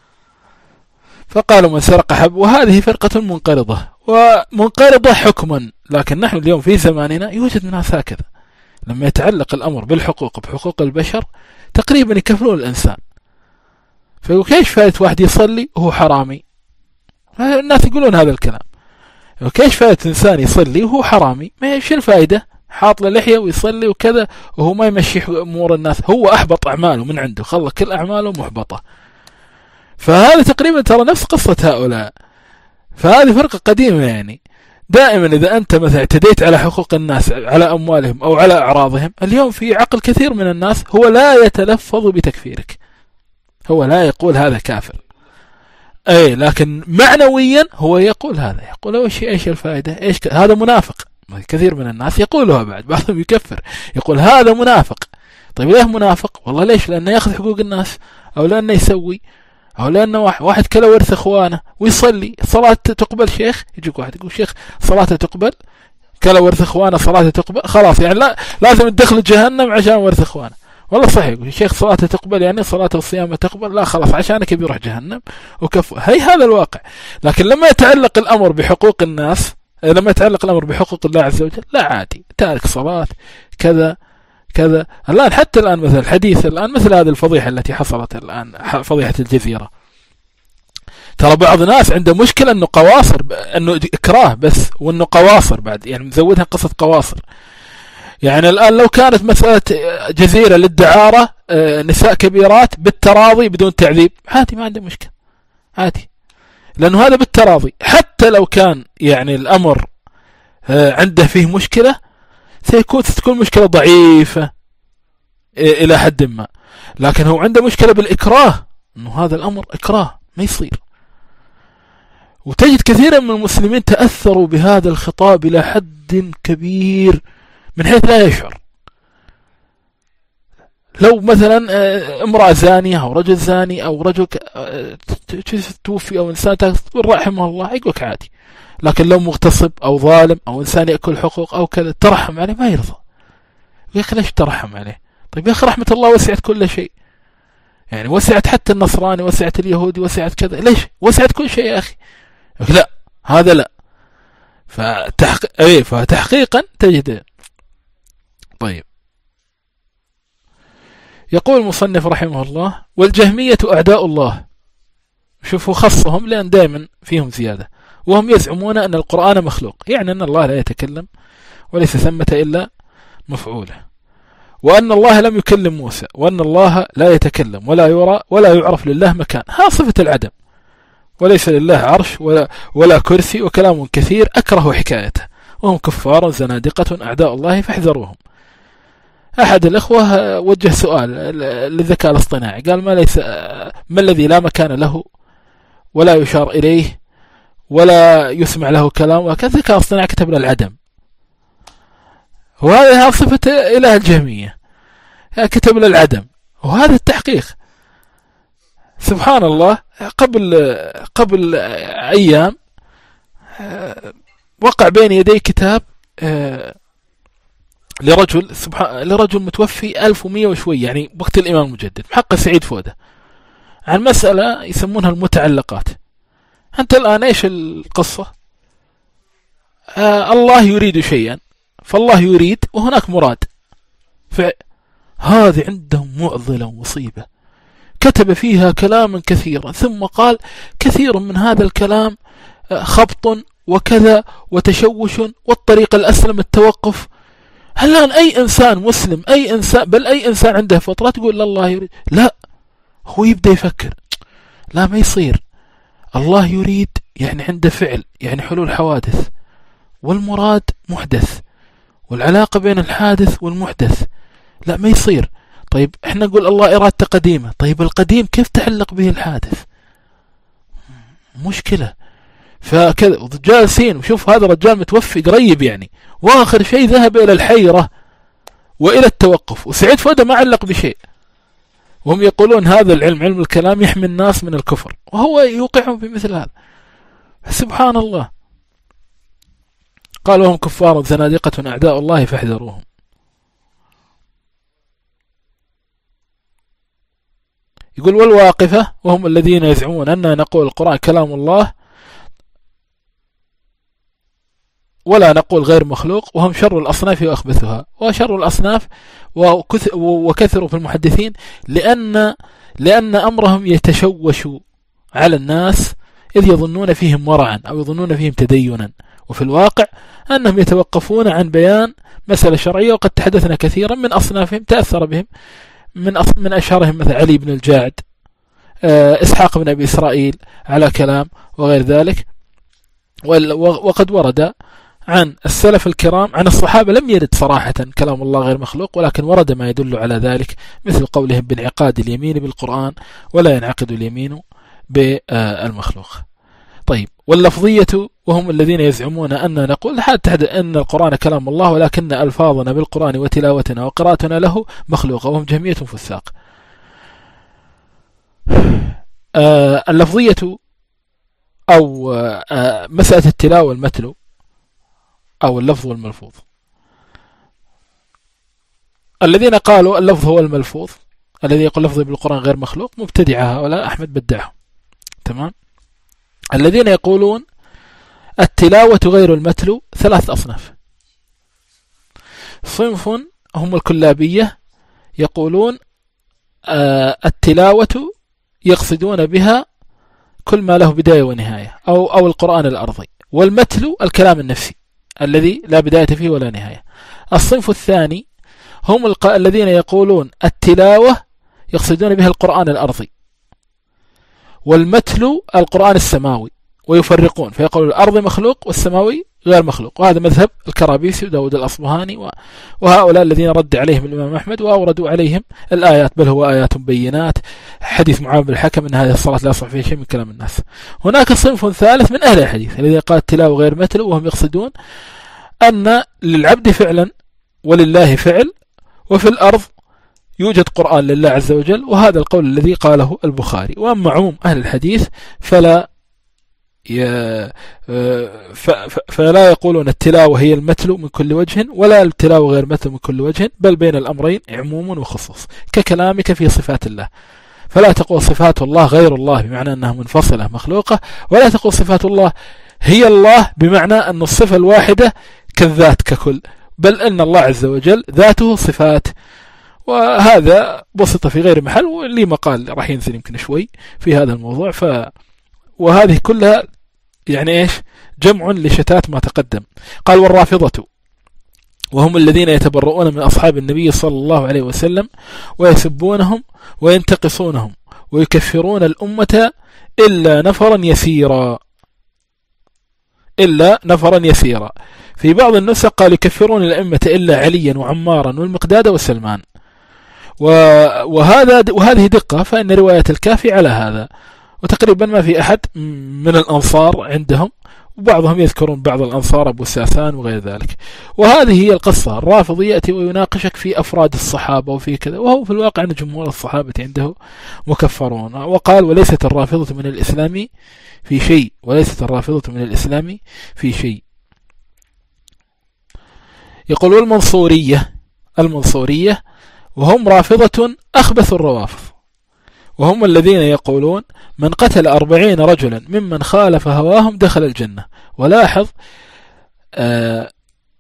فقالوا من سرق حب، وهذه فرقة منقرضة ومنقرضة حكما. لكن نحن اليوم في زماننا يوجد ناس هكذا، لما يتعلق الأمر بالحقوق بحقوق البشر تقريبا يكفلون الإنسان، فيقول كيش فايدة واحد يصلي وهو حرامي؟ الناس يقولون هذا الكلام، كيش فايدة إنسان يصلي وهو حرامي؟ ما يشي الفائدة، حاط له لحية ويصلي وكذا وهو ما يمشي أمور الناس، هو أحبط أعماله من عنده، خلى كل أعماله محبطة. فهذا تقريبا ترى نفس قصة هؤلاء. فهذه فرقة قديمة. يعني دائما إذا أنت مثلا اعتديت على حقوق الناس، على أموالهم أو على أعراضهم، اليوم في عقل كثير من الناس هو لا يتلفظ بتكفيرك، هو لا يقول هذا كافر، أي لكن معنويا هو يقول هذا، يقول ايش ايش الفائدة، ايش ك... هذا منافق. كثير من الناس يقولها، بعد بعضهم يكفر يقول هذا منافق. طيب ليه منافق؟ والله ليش؟ لأنه يأخذ حقوق الناس، أو لأنه يسوي، أو لأنه واحد كلا ورث إخوانه ويصلي صلاة تقبل. شيخ يجيك واحد يقول شيخ صلاته تقبل، كلا ورث إخوانه صلاته تقبل، خلاص يعني لا لازم تدخل جهنم عشان ورث إخوانه. والله صحيح يقول شيخ صلاته تقبل يعني صلاته والصيام تقبل، لا خلاص عشانك بيروح جهنم وكفو. هي هذا الواقع. لكن لما يتعلق الأمر بحقوق الناس، لما يتعلق الأمر بحقوق الله عز وجل، لا عادي، تارك صلاة كذا كذا. الآن حتى الآن مثل الحديث الآن مثل هذه الفضيحة التي حصلت الآن، فضيحة الجزيرة، ترى بعض الناس عنده مشكلة أنه قواصر، أنه إكراه بس، وأنه قواصر بعد، يعني مزودها قصة قواصر. يعني الآن لو كانت مسألة جزيرة للدعارة نساء كبيرات بالتراضي بدون تعذيب، عادي ما عنده مشكلة، عادي، لأنه هذا بالتراضي. حتى لو كان يعني الأمر عنده فيه مشكلة، سيكون تكون مشكلة ضعيفة إلى حد ما، لكن هو عنده مشكلة بالإكراه، أنه هذا الأمر إكراه ما يصير. وتجد كثيرا من المسلمين تأثروا بهذا الخطاب إلى حد كبير من حيث لا يشعر. لو مثلا امرأة زانية أو رجل زاني أو رجل توفي أو إنسان تقول رحمه الله، يقولك عادي. لكن لو مغتصب أو ظالم أو إنسان يأكل حقوق أو كذا ترحم عليه، ما يرضى. يا أخي ليش ترحم عليه؟ طيب يا أخي رحمة الله وسعت كل شيء، يعني وسعت حتى النصراني، وسعت اليهودي، وسعت كذا، ليش وسعت كل شيء يا أخي؟ لا هذا لا. فتحق... أيه فتحقيقا تجد. طيب يقول المصنف رحمه الله: والجهمية أعداء الله. شوفوا خصهم لأن دائما فيهم زيادة، وهم يزعمون أن القرآن مخلوق، يعني أن الله لا يتكلم وليس ثمة إلا مفعوله، وأن الله لم يكلم موسى، وأن الله لا يتكلم ولا يرى ولا يعرف لله مكان. ها صفة العدم، وليس لله عرش ولا, ولا كرسي، وكلام كثير أكره حكايته، وهم كفار زنادقة أعداء الله فاحذروهم. أحد الأخوة وجه سؤال للذكاء الاصطناعي، قال ما ليس ما الذي لا مكان له ولا يشار إليه ولا يسمع له كلام، وكذا الذكاء الاصطناعي كتب له العدم، وهذا صفة إله الجهمية، كتب له العدم، وهذا التحقيق. سبحان الله، قبل قبل أيام وقع بين يدي كتاب لرجل سبحان لرجل متوفي ألف ومئة وشوي، يعني وقت الإمام المجدد، محقق سعيد فودة، عن مسألة يسمونها المتعلقات. أنت الآن إيش القصة؟ آه الله يريد شيئا، فالله يريد وهناك مراد، فهذه عندهم معضلة ومصيبة، كتب فيها كلاما كثيرا، ثم قال كثير من هذا الكلام خبط وكذا وتشوش، والطريق الأسلم التوقف. الآن أي إنسان مسلم، أي إنسان، بل أي إنسان عنده فطرة تقول الله يريد، لا، هو يبدأ يفكر لا ما يصير، الله يريد يعني عنده فعل، يعني حلول حوادث، والمراد محدث، والعلاقة بين الحادث والمحدث، لا ما يصير. طيب احنا نقول الله إرادته قديمة، طيب القديم كيف تعلق به الحادث؟ مشكلة. فكذا جالسين، وشوف هذا الرجال متوفي قريب يعني، واخر شيء ذهب الى الحيرة والى التوقف، وسعيد فودة ما علق بشيء، وهم يقولون هذا العلم علم الكلام يحمي الناس من الكفر، وهو يوقعهم في مثل هذا. سبحان الله. قال وهم كفار زنادقة أعداء الله فاحذروهم. يقول والواقفة وهم الذين يزعمون أننا نقول القرآن كلام الله ولا نقول غير مخلوق، وهم شر الأصناف وأخبثها. وشر الأصناف وكثروا في المحدثين لأن لأن أمرهم يتشوش على الناس، إذ يظنون فيهم ورعا أو يظنون فيهم تدينا، وفي الواقع أنهم يتوقفون عن بيان مسألة شرعية. وقد تحدثنا كثيرا من أصنافهم تأثر بهم، من من أشهرهم مثل علي بن الجاعد، إسحاق بن أبي إسرائيل على كلام، وغير ذلك. وقد ورد عن السلف الكرام عن الصحابة لم يرد صراحة كلام الله غير مخلوق، ولكن ورد ما يدل على ذلك، مثل قولهم بانعقاد اليمين بالقرآن ولا ينعقد اليمين بالمخلوق. طيب واللفظية وهم الذين يزعمون أن نقول حتى أن القرآن كلام الله ولكن ألفاظنا بالقرآن وتلاوتنا وقراءتنا له مخلوقة، وهم جميع فساق. آه اللفظية أو آه مسألة التلاوة والمتلو أو اللفظ والملفوظ، الذين قالوا اللفظ هو الملفوظ، الذي يقول لفظي بالقرآن غير مخلوق مبتدع هؤلاء، أحمد بدعهم. تمام. الذين يقولون التلاوة غير المتلو ثلاث أصناف. صنف هم الكلابية، يقولون آه التلاوة يقصدون بها كل ما له بداية ونهاية، أو أو القرآن الأرضي، والمتلو الكلام النفسي الذي لا بداية فيه ولا نهاية. الصنف الثاني هم الق... الذين يقولون التلاوة يقصدون بها القرآن الأرضي، والمتلو القرآن السماوي، ويفرقون فيقول الأرض مخلوق والسماوي غير مخلوق. وهذا مذهب الكرابيسي وداود الأصبهاني و... وهؤلاء الذين رد عليهم الإمام أحمد وأوردوا عليهم الآيات، بل هو آيات بينات، حديث معاذ بن الحكم أن هذه الصلاة لا يصح فيها شيء من كلام الناس. هناك صنف ثالث من أهل الحديث الذي قال التلاوة غير متلو، وهم يقصدون أن للعبد فعلا ولله فعل، وفي الأرض يوجد قرآن لله عز وجل، وهذا القول الذي قاله البخاري. وأما عموم أهل الحديث فلا فلا يقولون التلاوة هي المتلو من كل وجه، ولا التلاوة غير متلو من كل وجه، بل بين الأمرين عموم وخصوص، ككلامك في صفات الله. فلا تقول صفات الله غير الله بمعنى أنها منفصلة مخلوقة، ولا تقول صفات الله هي الله بمعنى أن الصفة الواحدة كالذات ككل، بل أن الله عز وجل ذاته صفات. وهذا بسط في غير محل، واللي مقال راح ينزل يمكن شوي في هذا الموضوع. ف وهذه كلها يعني إيش جمع لشتات ما تقدم. قال والرافضة وهم الذين يتبرؤون من أصحاب النبي صلى الله عليه وسلم ويسبونهم وينتقصونهم ويكفرون الأمة إلا نفرا يسيرا إلا نفرا يسيرا في بعض النسخ قال يكفرون الأئمة إلا عليا وعمارا والمقداد وسلمان. وهذا وهذه دقة، فإن رواية الكافي على هذا، وتقريبا ما في أحد من الأنصار عندهم، وبعضهم يذكرون بعض الأنصار أبو ساسان وغير ذلك. وهذه هي القصة. الرافض يأتي ويناقشك في أفراد الصحابة وفي كذا، وهو في الواقع أن جمهور الصحابة عنده مكفرون. وقال وليست الرافضة من الإسلام في شيء، وليست الرافضة من الإسلام في شيء. يقول المنصورية المنصورية وهم رافضة أخبث الروافض، وهم الذين يقولون من قتل أربعين رجلا ممن خالف هواهم دخل الجنة. ولاحظ آآ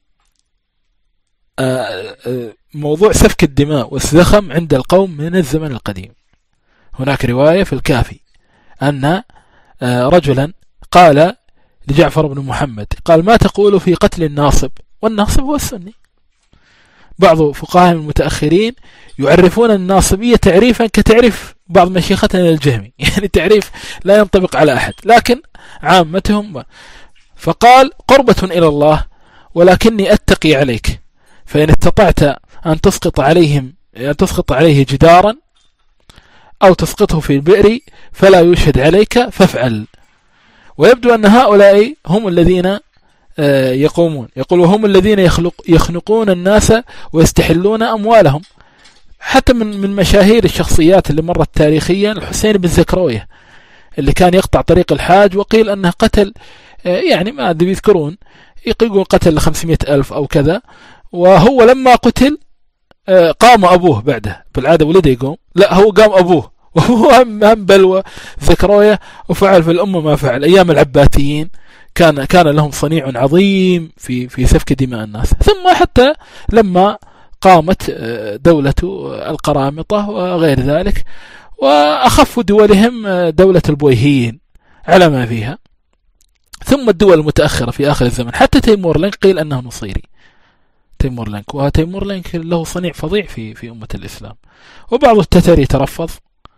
آآ موضوع سفك الدماء والزخم عند القوم من الزمن القديم. هناك رواية في الكافي أن رجلا قال لجعفر بن محمد، قال ما تقول في قتل الناصب؟ والناصب هو السني. بعض فقهاء المتأخرين يعرفون الناصبية تعريفا كتعريف بعض مشيختنا الجهمي، يعني تعريف لا ينطبق على أحد، لكن عامتهم. فقال قربة إلى الله ولكني أتقي عليك، فإن استطعت أن تسقط عليهم أن تسقط عليه جدارا أو تسقطه في البئر فلا يشهد عليك فافعل. ويبدو أن هؤلاء هم الذين يقومون، يقول وهم الذين يخلق يخنقون الناس ويستحلون أموالهم. حتى من من مشاهير الشخصيات اللي مرت تاريخيا الحسين بن زكروية اللي كان يقطع طريق الحاج، وقيل أنه قتل، يعني ما أدري يذكرون، يقول قتل خمسمائة ألف أو كذا. وهو لما قتل قام أبوه بعده، بالعادة ولده يقوم، لا هو قام أبوه، وهو هم بلوى زكروية وفعل في الأمة ما فعل. أيام العباسيين كان كان لهم صنيع عظيم في في سفك دماء الناس. ثم حتى لما قامت دولة القرامطة وغير ذلك، وأخف دولهم دولة البويهيين على ما فيها، ثم الدول المتأخرة في آخر الزمن. حتى تيمور لينك قيل أنه نصيري، تيمور لينك، وتيمور لينك له صنيع فظيع في في أمة الإسلام. وبعض التتر يترفض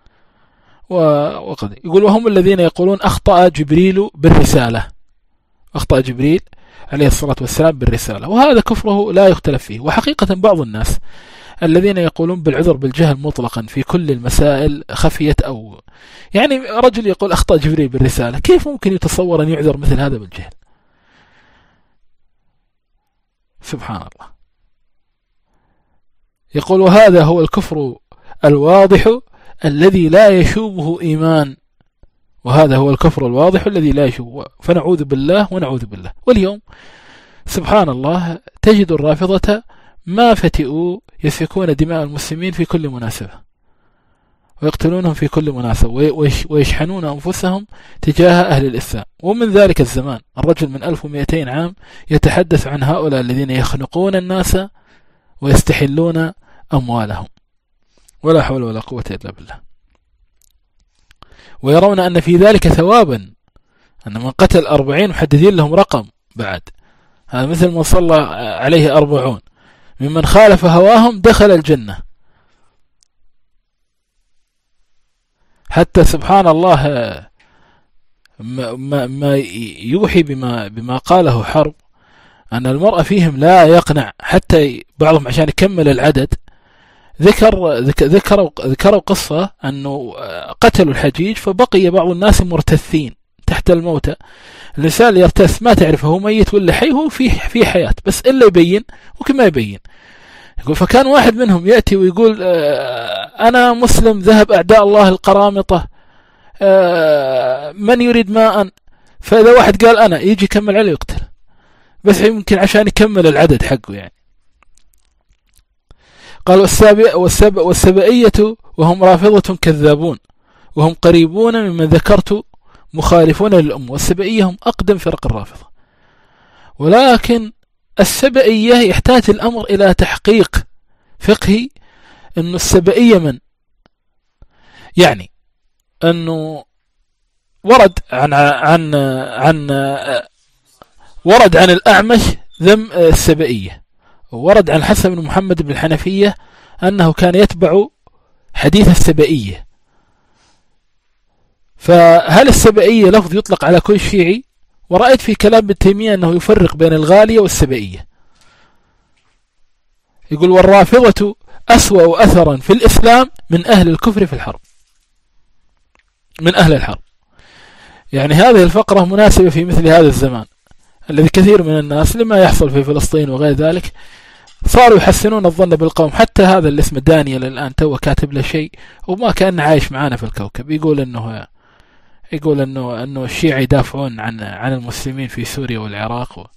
وقد يقول وهم الذين يقولون أخطأ جبريل بالرسالة، أخطأ جبريل عليه الصلاة والسلام بالرسالة، وهذا كفره لا يختلف فيه. وحقيقة بعض الناس الذين يقولون بالعذر بالجهل مطلقا في كل المسائل خفيت، أو يعني رجل يقول أخطأ جبريل بالرسالة، كيف ممكن يتصور أن يعذر مثل هذا بالجهل؟ سبحان الله. يقول وهذا هو الكفر الواضح الذي لا يشوبه إيمان، وهذا هو الكفر الواضح الذي لا يشوبه، فنعوذ بالله ونعوذ بالله. واليوم سبحان الله تجد الرافضة ما فتئوا يسفكون دماء المسلمين في كل مناسبة، ويقتلونهم في كل مناسبة، ويشحنون أنفسهم تجاه أهل الإسلام. ومن ذلك الزمان الرجل من ألف ومئتين عام يتحدث عن هؤلاء الذين يخنقون الناس ويستحلون أموالهم، ولا حول ولا قوة إلا بالله. ويرون أن في ذلك ثوابا، أن من قتل أربعين محددين لهم رقم بعد، هذا مثل من صلى عليه أربعون ممن خالف هواهم دخل الجنة. حتى سبحان الله ما, ما يوحي بما, بما قاله حرب، أن المرأة فيهم لا يقنع، حتى بعضهم عشان يكمل العدد ذكر ذكروا ذكروا قصة أنه قتلوا الحجيج فبقي بعض الناس مرتثين تحت الموتى. الإنسان يرتث ما تعرف هو ميت ولا حي، هو في في حياة بس إلا يبين وكما يبين. يقول فكان واحد منهم يأتي ويقول أنا مسلم ذهب أعداء الله القرامطة، من يريد ماء؟ فإذا واحد قال أنا، يجي يكمل عليه يقتل، بس يمكن عشان يكمل العدد حقه يعني. قال والسابئة والسبئ والسبئية وهم رافضة كذابون، وهم قريبون ممن ذكرت مخالفون للأم. والسبئية هم أقدم فرق الرافضة، ولكن السبئية يحتاج الأمر إلى تحقيق فقهي. أنه السبئية من يعني أنه ورد عن عن عن ورد عن الأعمش ذم السبئية، ورد عن الحسن بن محمد بن الحنفية أنه كان يتبع حديث السبئية. فهل السبئية لفظ يطلق على كل شيعي؟ ورأيت في كلام ابن تيمية أنه يفرق بين الغالية والسبئية. يقول والرافضة أسوأ أثرا في الإسلام من أهل الكفر في الحرب، من أهل الحرب. يعني هذه الفقرة مناسبة في مثل هذا الزمان الذي كثير من الناس لما يحصل في فلسطين وغير ذلك صاروا يحسنون الظن بالقوم. حتى هذا اللي اسمه دانيال الآن تو كاتب له شيء وما كان عايش معانا في الكوكب، يقول أنه يقول أنه أنه الشيعة يدافعون عن عن المسلمين في سوريا والعراق و...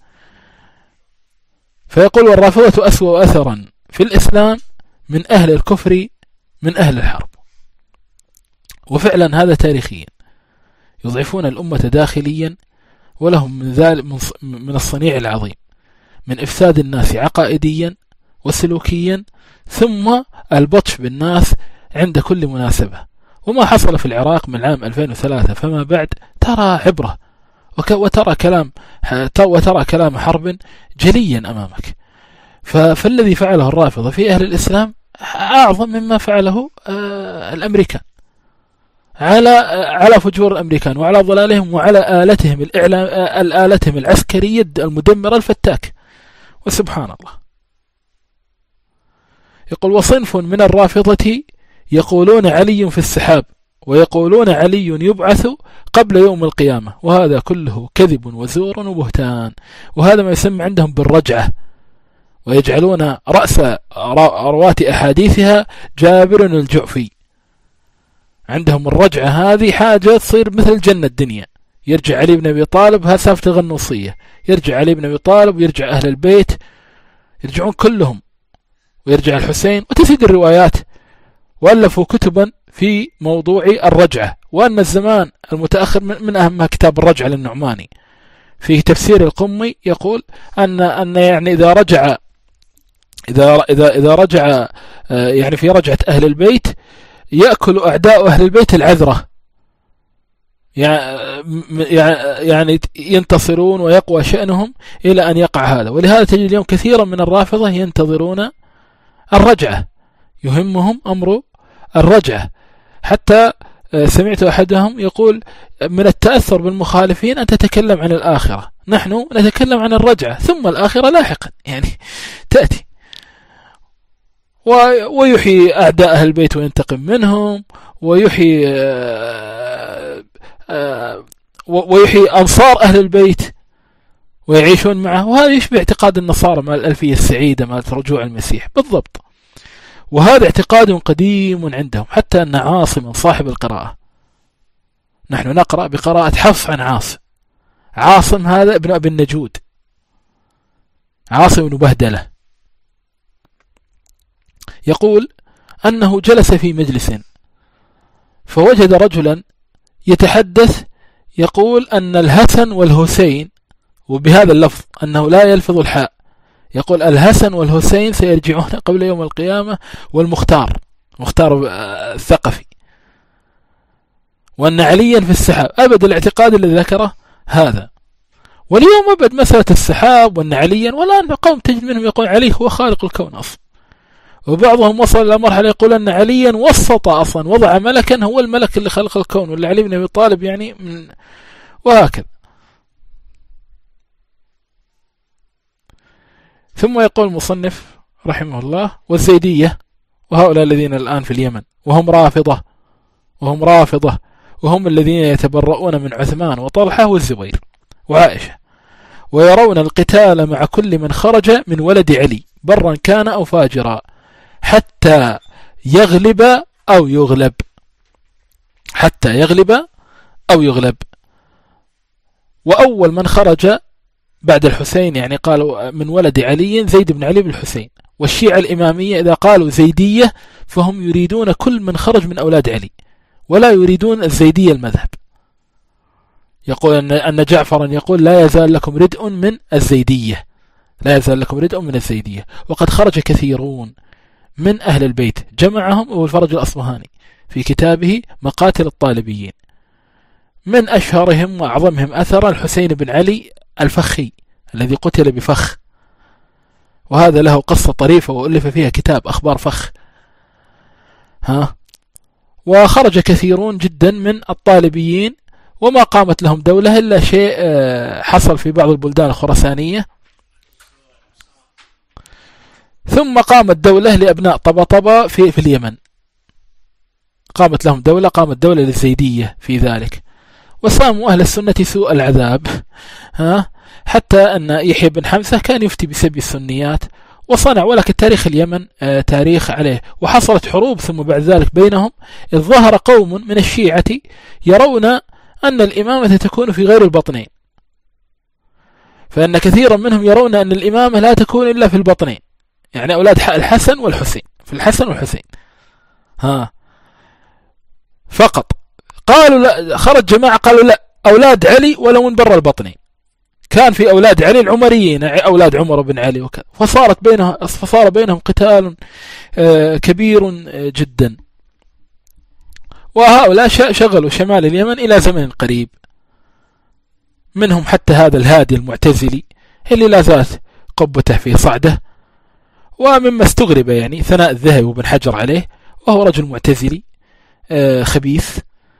فيقول والرافضة أسوأ أثرا في الإسلام من أهل الكفر من أهل الحرب. وفعلا هذا تاريخيا، يضعفون الأمة داخليا، ولهم من ذلك من الصنيع العظيم من إفساد الناس عقائديا وسلوكيا، ثم البطش بالناس عند كل مناسبة. وما حصل في العراق من عام ألفين وثلاثة فما بعد ترى عبرة، وترى كلام وترى كلام حرب جليا أمامك. فالذي فعله الرافضة في أهل الإسلام أعظم مما فعله الأمريكان على على فجور الأمريكان وعلى ضلالهم وعلى آلتهم الإعلام آلتهم العسكرية المدمرة الفتاك. وسبحان الله. يقول وصنف من الرافضة يقولون علي في السحاب ويقولون علي يبعث قبل يوم القيامة، وهذا كله كذب وزور وبهتان، وهذا ما يسمى عندهم بالرجعة، ويجعلون رأس رواة أحاديثها جابر الجعفي. عندهم الرجعة هذه حاجة تصير مثل جنة الدنيا. يرجع علي بن أبي طالب، هذا سافة الغنوصية، يرجع علي بن أبي طالب ويرجع أهل البيت، يرجعون كلهم، ويرجع الحسين، وتزيد الروايات. وألفوا كتبا في موضوع الرجعة، وأن الزمان المتأخر من أهمها كتاب الرجعة للنعماني في تفسير القمي، يقول أن أن يعني إذا رجع إذا إذا إذا رجع يعني في رجعة أهل البيت يأكل أعداء أهل البيت العذرة، يعني ينتصرون ويقوى شأنهم إلى أن يقع هذا. ولهذا تجد اليوم كثيرا من الرافضة ينتظرون الرجعة، يهمهم أمر الرجعة. حتى سمعت أحدهم يقول من التأثر بالمخالفين أن تتكلم عن الآخرة، نحن نتكلم عن الرجعة ثم الآخرة لاحقا، يعني تأتي. ويحيي أعداء أهل البيت وينتقم منهم، ويحيي ويحيي أنصار أهل البيت ويعيشون معه. وهذا يشبه اعتقاد النصارى مع الألفية السعيدة مع رجوع المسيح بالضبط. وهذا اعتقاد قديم عندهم، حتى أن عاصم صاحب القراءة، نحن نقرأ بقراءة حفص عن عاصم، عاصم هذا ابن أبي النجود، عاصم بن بهدلة، يقول أنه جلس في مجلس فوجد رجلا يتحدث يقول أن الحسن والحسين، وبهذا اللفظ أنه لا يلفظ الحاء، يقول الحسن والحسين سيرجعون قبل يوم القيامة، والمختار مختار الثقفي، وأن عليا في السحاب. أبد الاعتقاد الذي ذكره هذا. واليوم أبد مسألة السحاب وأن عليا، ولا أن قوم تجد منهم يقول علي هو خالق الكون أصلا، وبعضهم وصل إلى مرحلة يقول أن عليا وسط أصلا، وضع ملكا هو الملك اللي خلق الكون، ولا علي بن أبي طالب يعني من، وهكذا. ثم يقول المصنف رحمه الله والزيدية، وهؤلاء الذين الآن في اليمن وهم رافضة وهم رافضة وهم الذين يتبرؤون من عثمان وطلحة والزبير وعائشة، ويرون القتال مع كل من خرج من ولد علي برا كان أو فاجرا حتى يغلب أو يغلب، حتى يغلب أو يغلب. وأول من خرج بعد الحسين يعني قالوا من ولد علي زيد بن علي بن الحسين. والشيعة الإمامية إذا قالوا زيدية فهم يريدون كل من خرج من أولاد علي، ولا يريدون الزيدية المذهب. يقول أن جعفرا يقول لا يزال لكم ردء من الزيدية، لا يزال لكم ردء من الزيدية. وقد خرج كثيرون من أهل البيت، جمعهم أبو الفرج الأصبهاني في كتابه مقاتل الطالبيين، من أشهرهم وأعظمهم أثرا الحسين بن علي الفخي الذي قتل بفخ، وهذا له قصة طريفة وألف فيها كتاب أخبار فخ. ها وخرج كثيرون جدا من الطالبيين، وما قامت لهم دولة إلا شيء حصل في بعض البلدان الخرسانية. ثم قامت دولة لأبناء طبطبة في في اليمن، قامت لهم دولة، قامت دولة للزيدية في ذلك، وصاموا أهل السنة سوء العذاب. ها حتى أن يحيى بن حمزة كان يفتي بسبي السنيات وصنع، ولكن تاريخ اليمن آه تاريخ عليه. وحصلت حروب ثم بعد ذلك بينهم، إذ ظهر قوم من الشيعة يرون أن الإمامة تكون في غير البطنين، فإن كثيرا منهم يرون أن الإمامة لا تكون إلا في البطنين، يعني أولاد الحسن والحسين، في الحسن والحسين ها فقط. قالوا لا، خرج جماعة قالوا لا، أولاد علي ولو من برا البطنين. كان في أولاد علي العمريين، أولاد عمر بن علي وكذا، فصارت بينهم فصار بينهم قتال كبير جدا. وهؤلاء شغلوا شمال اليمن إلى زمن قريب، منهم حتى هذا الهادي المعتزلي اللي لا زالت قبته في صعده، ومما استغرب يعني ثناء الذهبي وابن حجر عليه، وهو رجل معتزلي خبيث،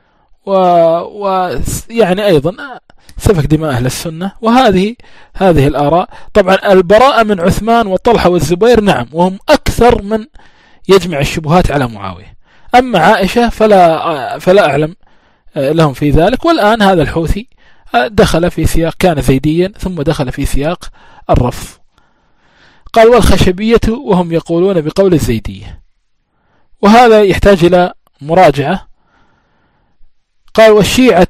ويعني و أيضا سفك دماء أهل السنة. وهذه هذه الآراء طبعا البراءة من عثمان وطلحة والزبير نعم، وهم أكثر من يجمع الشبهات على معاوية. أما عائشة فلا فلا أعلم لهم في ذلك. والآن هذا الحوثي دخل في سياق، كان زيديا ثم دخل في سياق الرفض. قال والخشبية وهم يقولون بقول الزيدية، وهذا يحتاج إلى مراجعة. قال والشيعة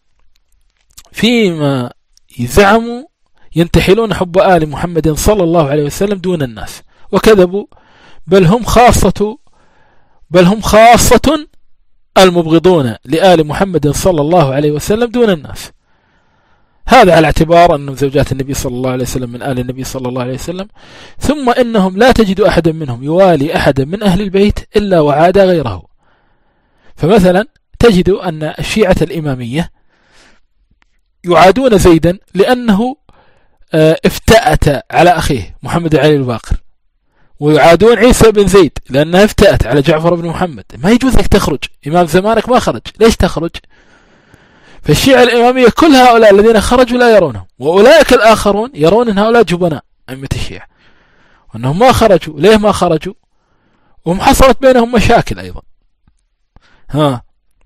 فيما زعموا ينتحلون حب آل محمد صلى الله عليه وسلم دون الناس، وكذبوا، بل هم خاصة بل هم خاصة المبغضون لآل محمد صلى الله عليه وسلم دون الناس. هذا على اعتبار أنهم زوجات النبي صلى الله عليه وسلم من آل النبي صلى الله عليه وسلم. ثم إنهم لا تجد أحدا منهم يوالي أحدا من أهل البيت إلا وعاد غيره. فمثلا تجد أن الشيعة الإمامية يعادون زيدا لأنه افتأت على أخيه محمد علي الباقر، ويعادون عيسى بن زيد لأنها افتأت على جعفر بن محمد. ما يجوز لك تخرج، إمام زمانك ما خرج، ليش تخرج؟ فالشيعة الإمامية كل هؤلاء الذين خرجوا لا يرونهم، وأولئك الآخرون يرون أن هؤلاء جبناء أئمة الشيعة، وأنهم ما خرجوا. ليه ما خرجوا؟ وهم حصلت بينهم مشاكل أيضا. ها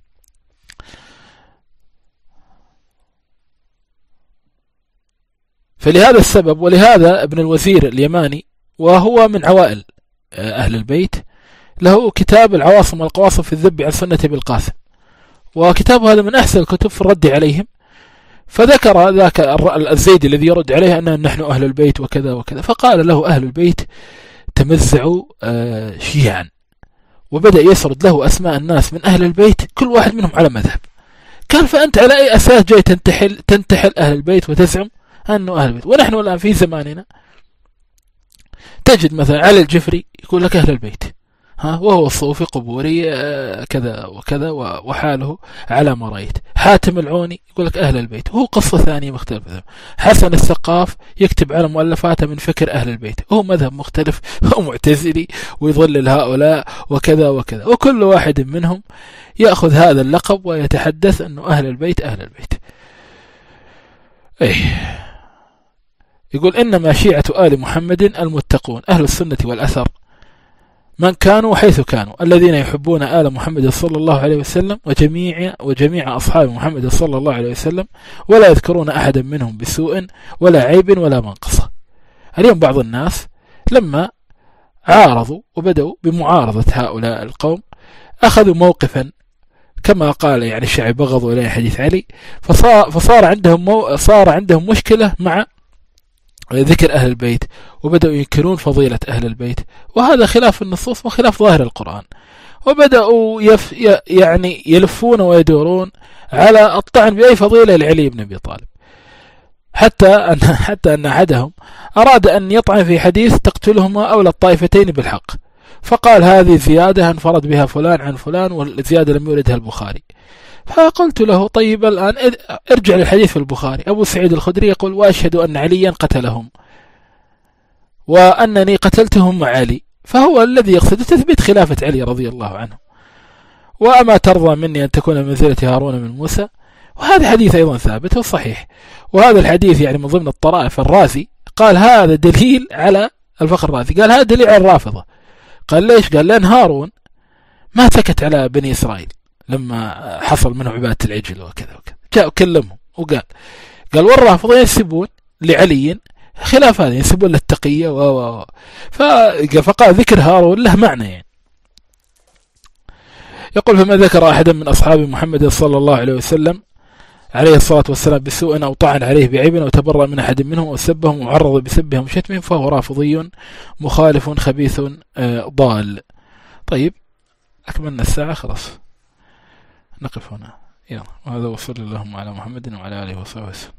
فلهذا السبب، ولهذا ابن الوزير اليماني وهو من عوائل أهل البيت له كتاب العواصم والقواصم في الذب عن سنة بالقاسم، وكتابه هذا من أحسن الكتب في الرد عليهم. فذكر ذاك الزيدي الذي يرد عليه أننا نحن أهل البيت وكذا وكذا، فقال له أهل البيت تمزعوا شيعا، وبدأ يسرد له أسماء الناس من أهل البيت كل واحد منهم على مذهب. قال فأنت على أي أساس جاي تنتحل تنتحل أهل البيت وتزعم أنه أهل البيت؟ ونحن الآن في زماننا تجد مثلا علي الجفري يقول لك أهل البيت، ها وهو الصوفي قبوري كذا وكذا وحاله على ما رأيت. حاتم العوني يقول لك أهل البيت، وهو قصة ثانية مختلفة. حسن الثقاف يكتب على مؤلفاته من فكر أهل البيت، هو مذهب مختلف، هو معتزلي ويضلل هؤلاء وكذا وكذا. وكل واحد منهم يأخذ هذا اللقب ويتحدث أنه أهل البيت أهل البيت. أيه يقول إنما شيعة آل محمد المتقون أهل السنة والأثر من كانوا حيث كانوا، الذين يحبون آل محمد صلى الله عليه وسلم وجميع وجميع أصحاب محمد صلى الله عليه وسلم، ولا يذكرون أحدا منهم بسوء ولا عيب ولا منقصة. اليوم بعض الناس لما عارضوا وبدأوا بمعارضة هؤلاء القوم أخذوا موقفا كما قال يعني الشعب بغضوا إليه حديث علي، فصار, فصار عندهم مو صار عندهم مشكلة مع ذكر أهل البيت، وبدأوا ينكرون فضيلة أهل البيت، وهذا خلاف النصوص وخلاف ظاهر القرآن. وبدأوا يف يعني يلفون ويدورون على الطعن بأي فضيلة لعلي بن أبي طالب، حتى أن حتى أن أحدهم أراد أن يطعن في حديث تقتلهما أولى الطائفتين بالحق، فقال هذه زيادة انفرد بها فلان عن فلان، والزيادة لم يوردها البخاري. فقلت له طيب الآن ارجع للحديث في البخاري، أبو سعيد الخدري يقول وأشهد أن عليا قتلهم وأنني قتلتهم مع علي، فهو الذي يقصد تثبيت خلافة علي رضي الله عنه. وأما ترضى مني أن تكون منزلة هارون من موسى، وهذا حديث أيضا ثابت وصحيح. وهذا الحديث يعني من ضمن الطرائف الرازي قال هذا دليل على الفخر الرازي، قال هذا دليل على الرافضة. قال ليش؟ قال لأن هارون ما سكت على بني إسرائيل لما حصل منه عبادة العجل وكذا وكذا، جاء وكلمهم وقال قال والرافضة ينسبون لعلي خلاف هذا، ينسبون للتقية و فقال ذكر هارون له معنى يعني. يقول فما ذكر أحدا من أصحاب محمد صلى الله عليه وسلم عليه الصلاة والسلام بسوء أو طعن عليه بعيب أو تبرأ من أحد منهم أو سبهم وعرض بسبهم وشتمهم فهو رافضي مخالف خبيث ضال. طيب أكملنا الساعة خلاص نقف هنا، يلا. وهذا وصلى اللهم على محمد وعلى آله وصحبه وسلم.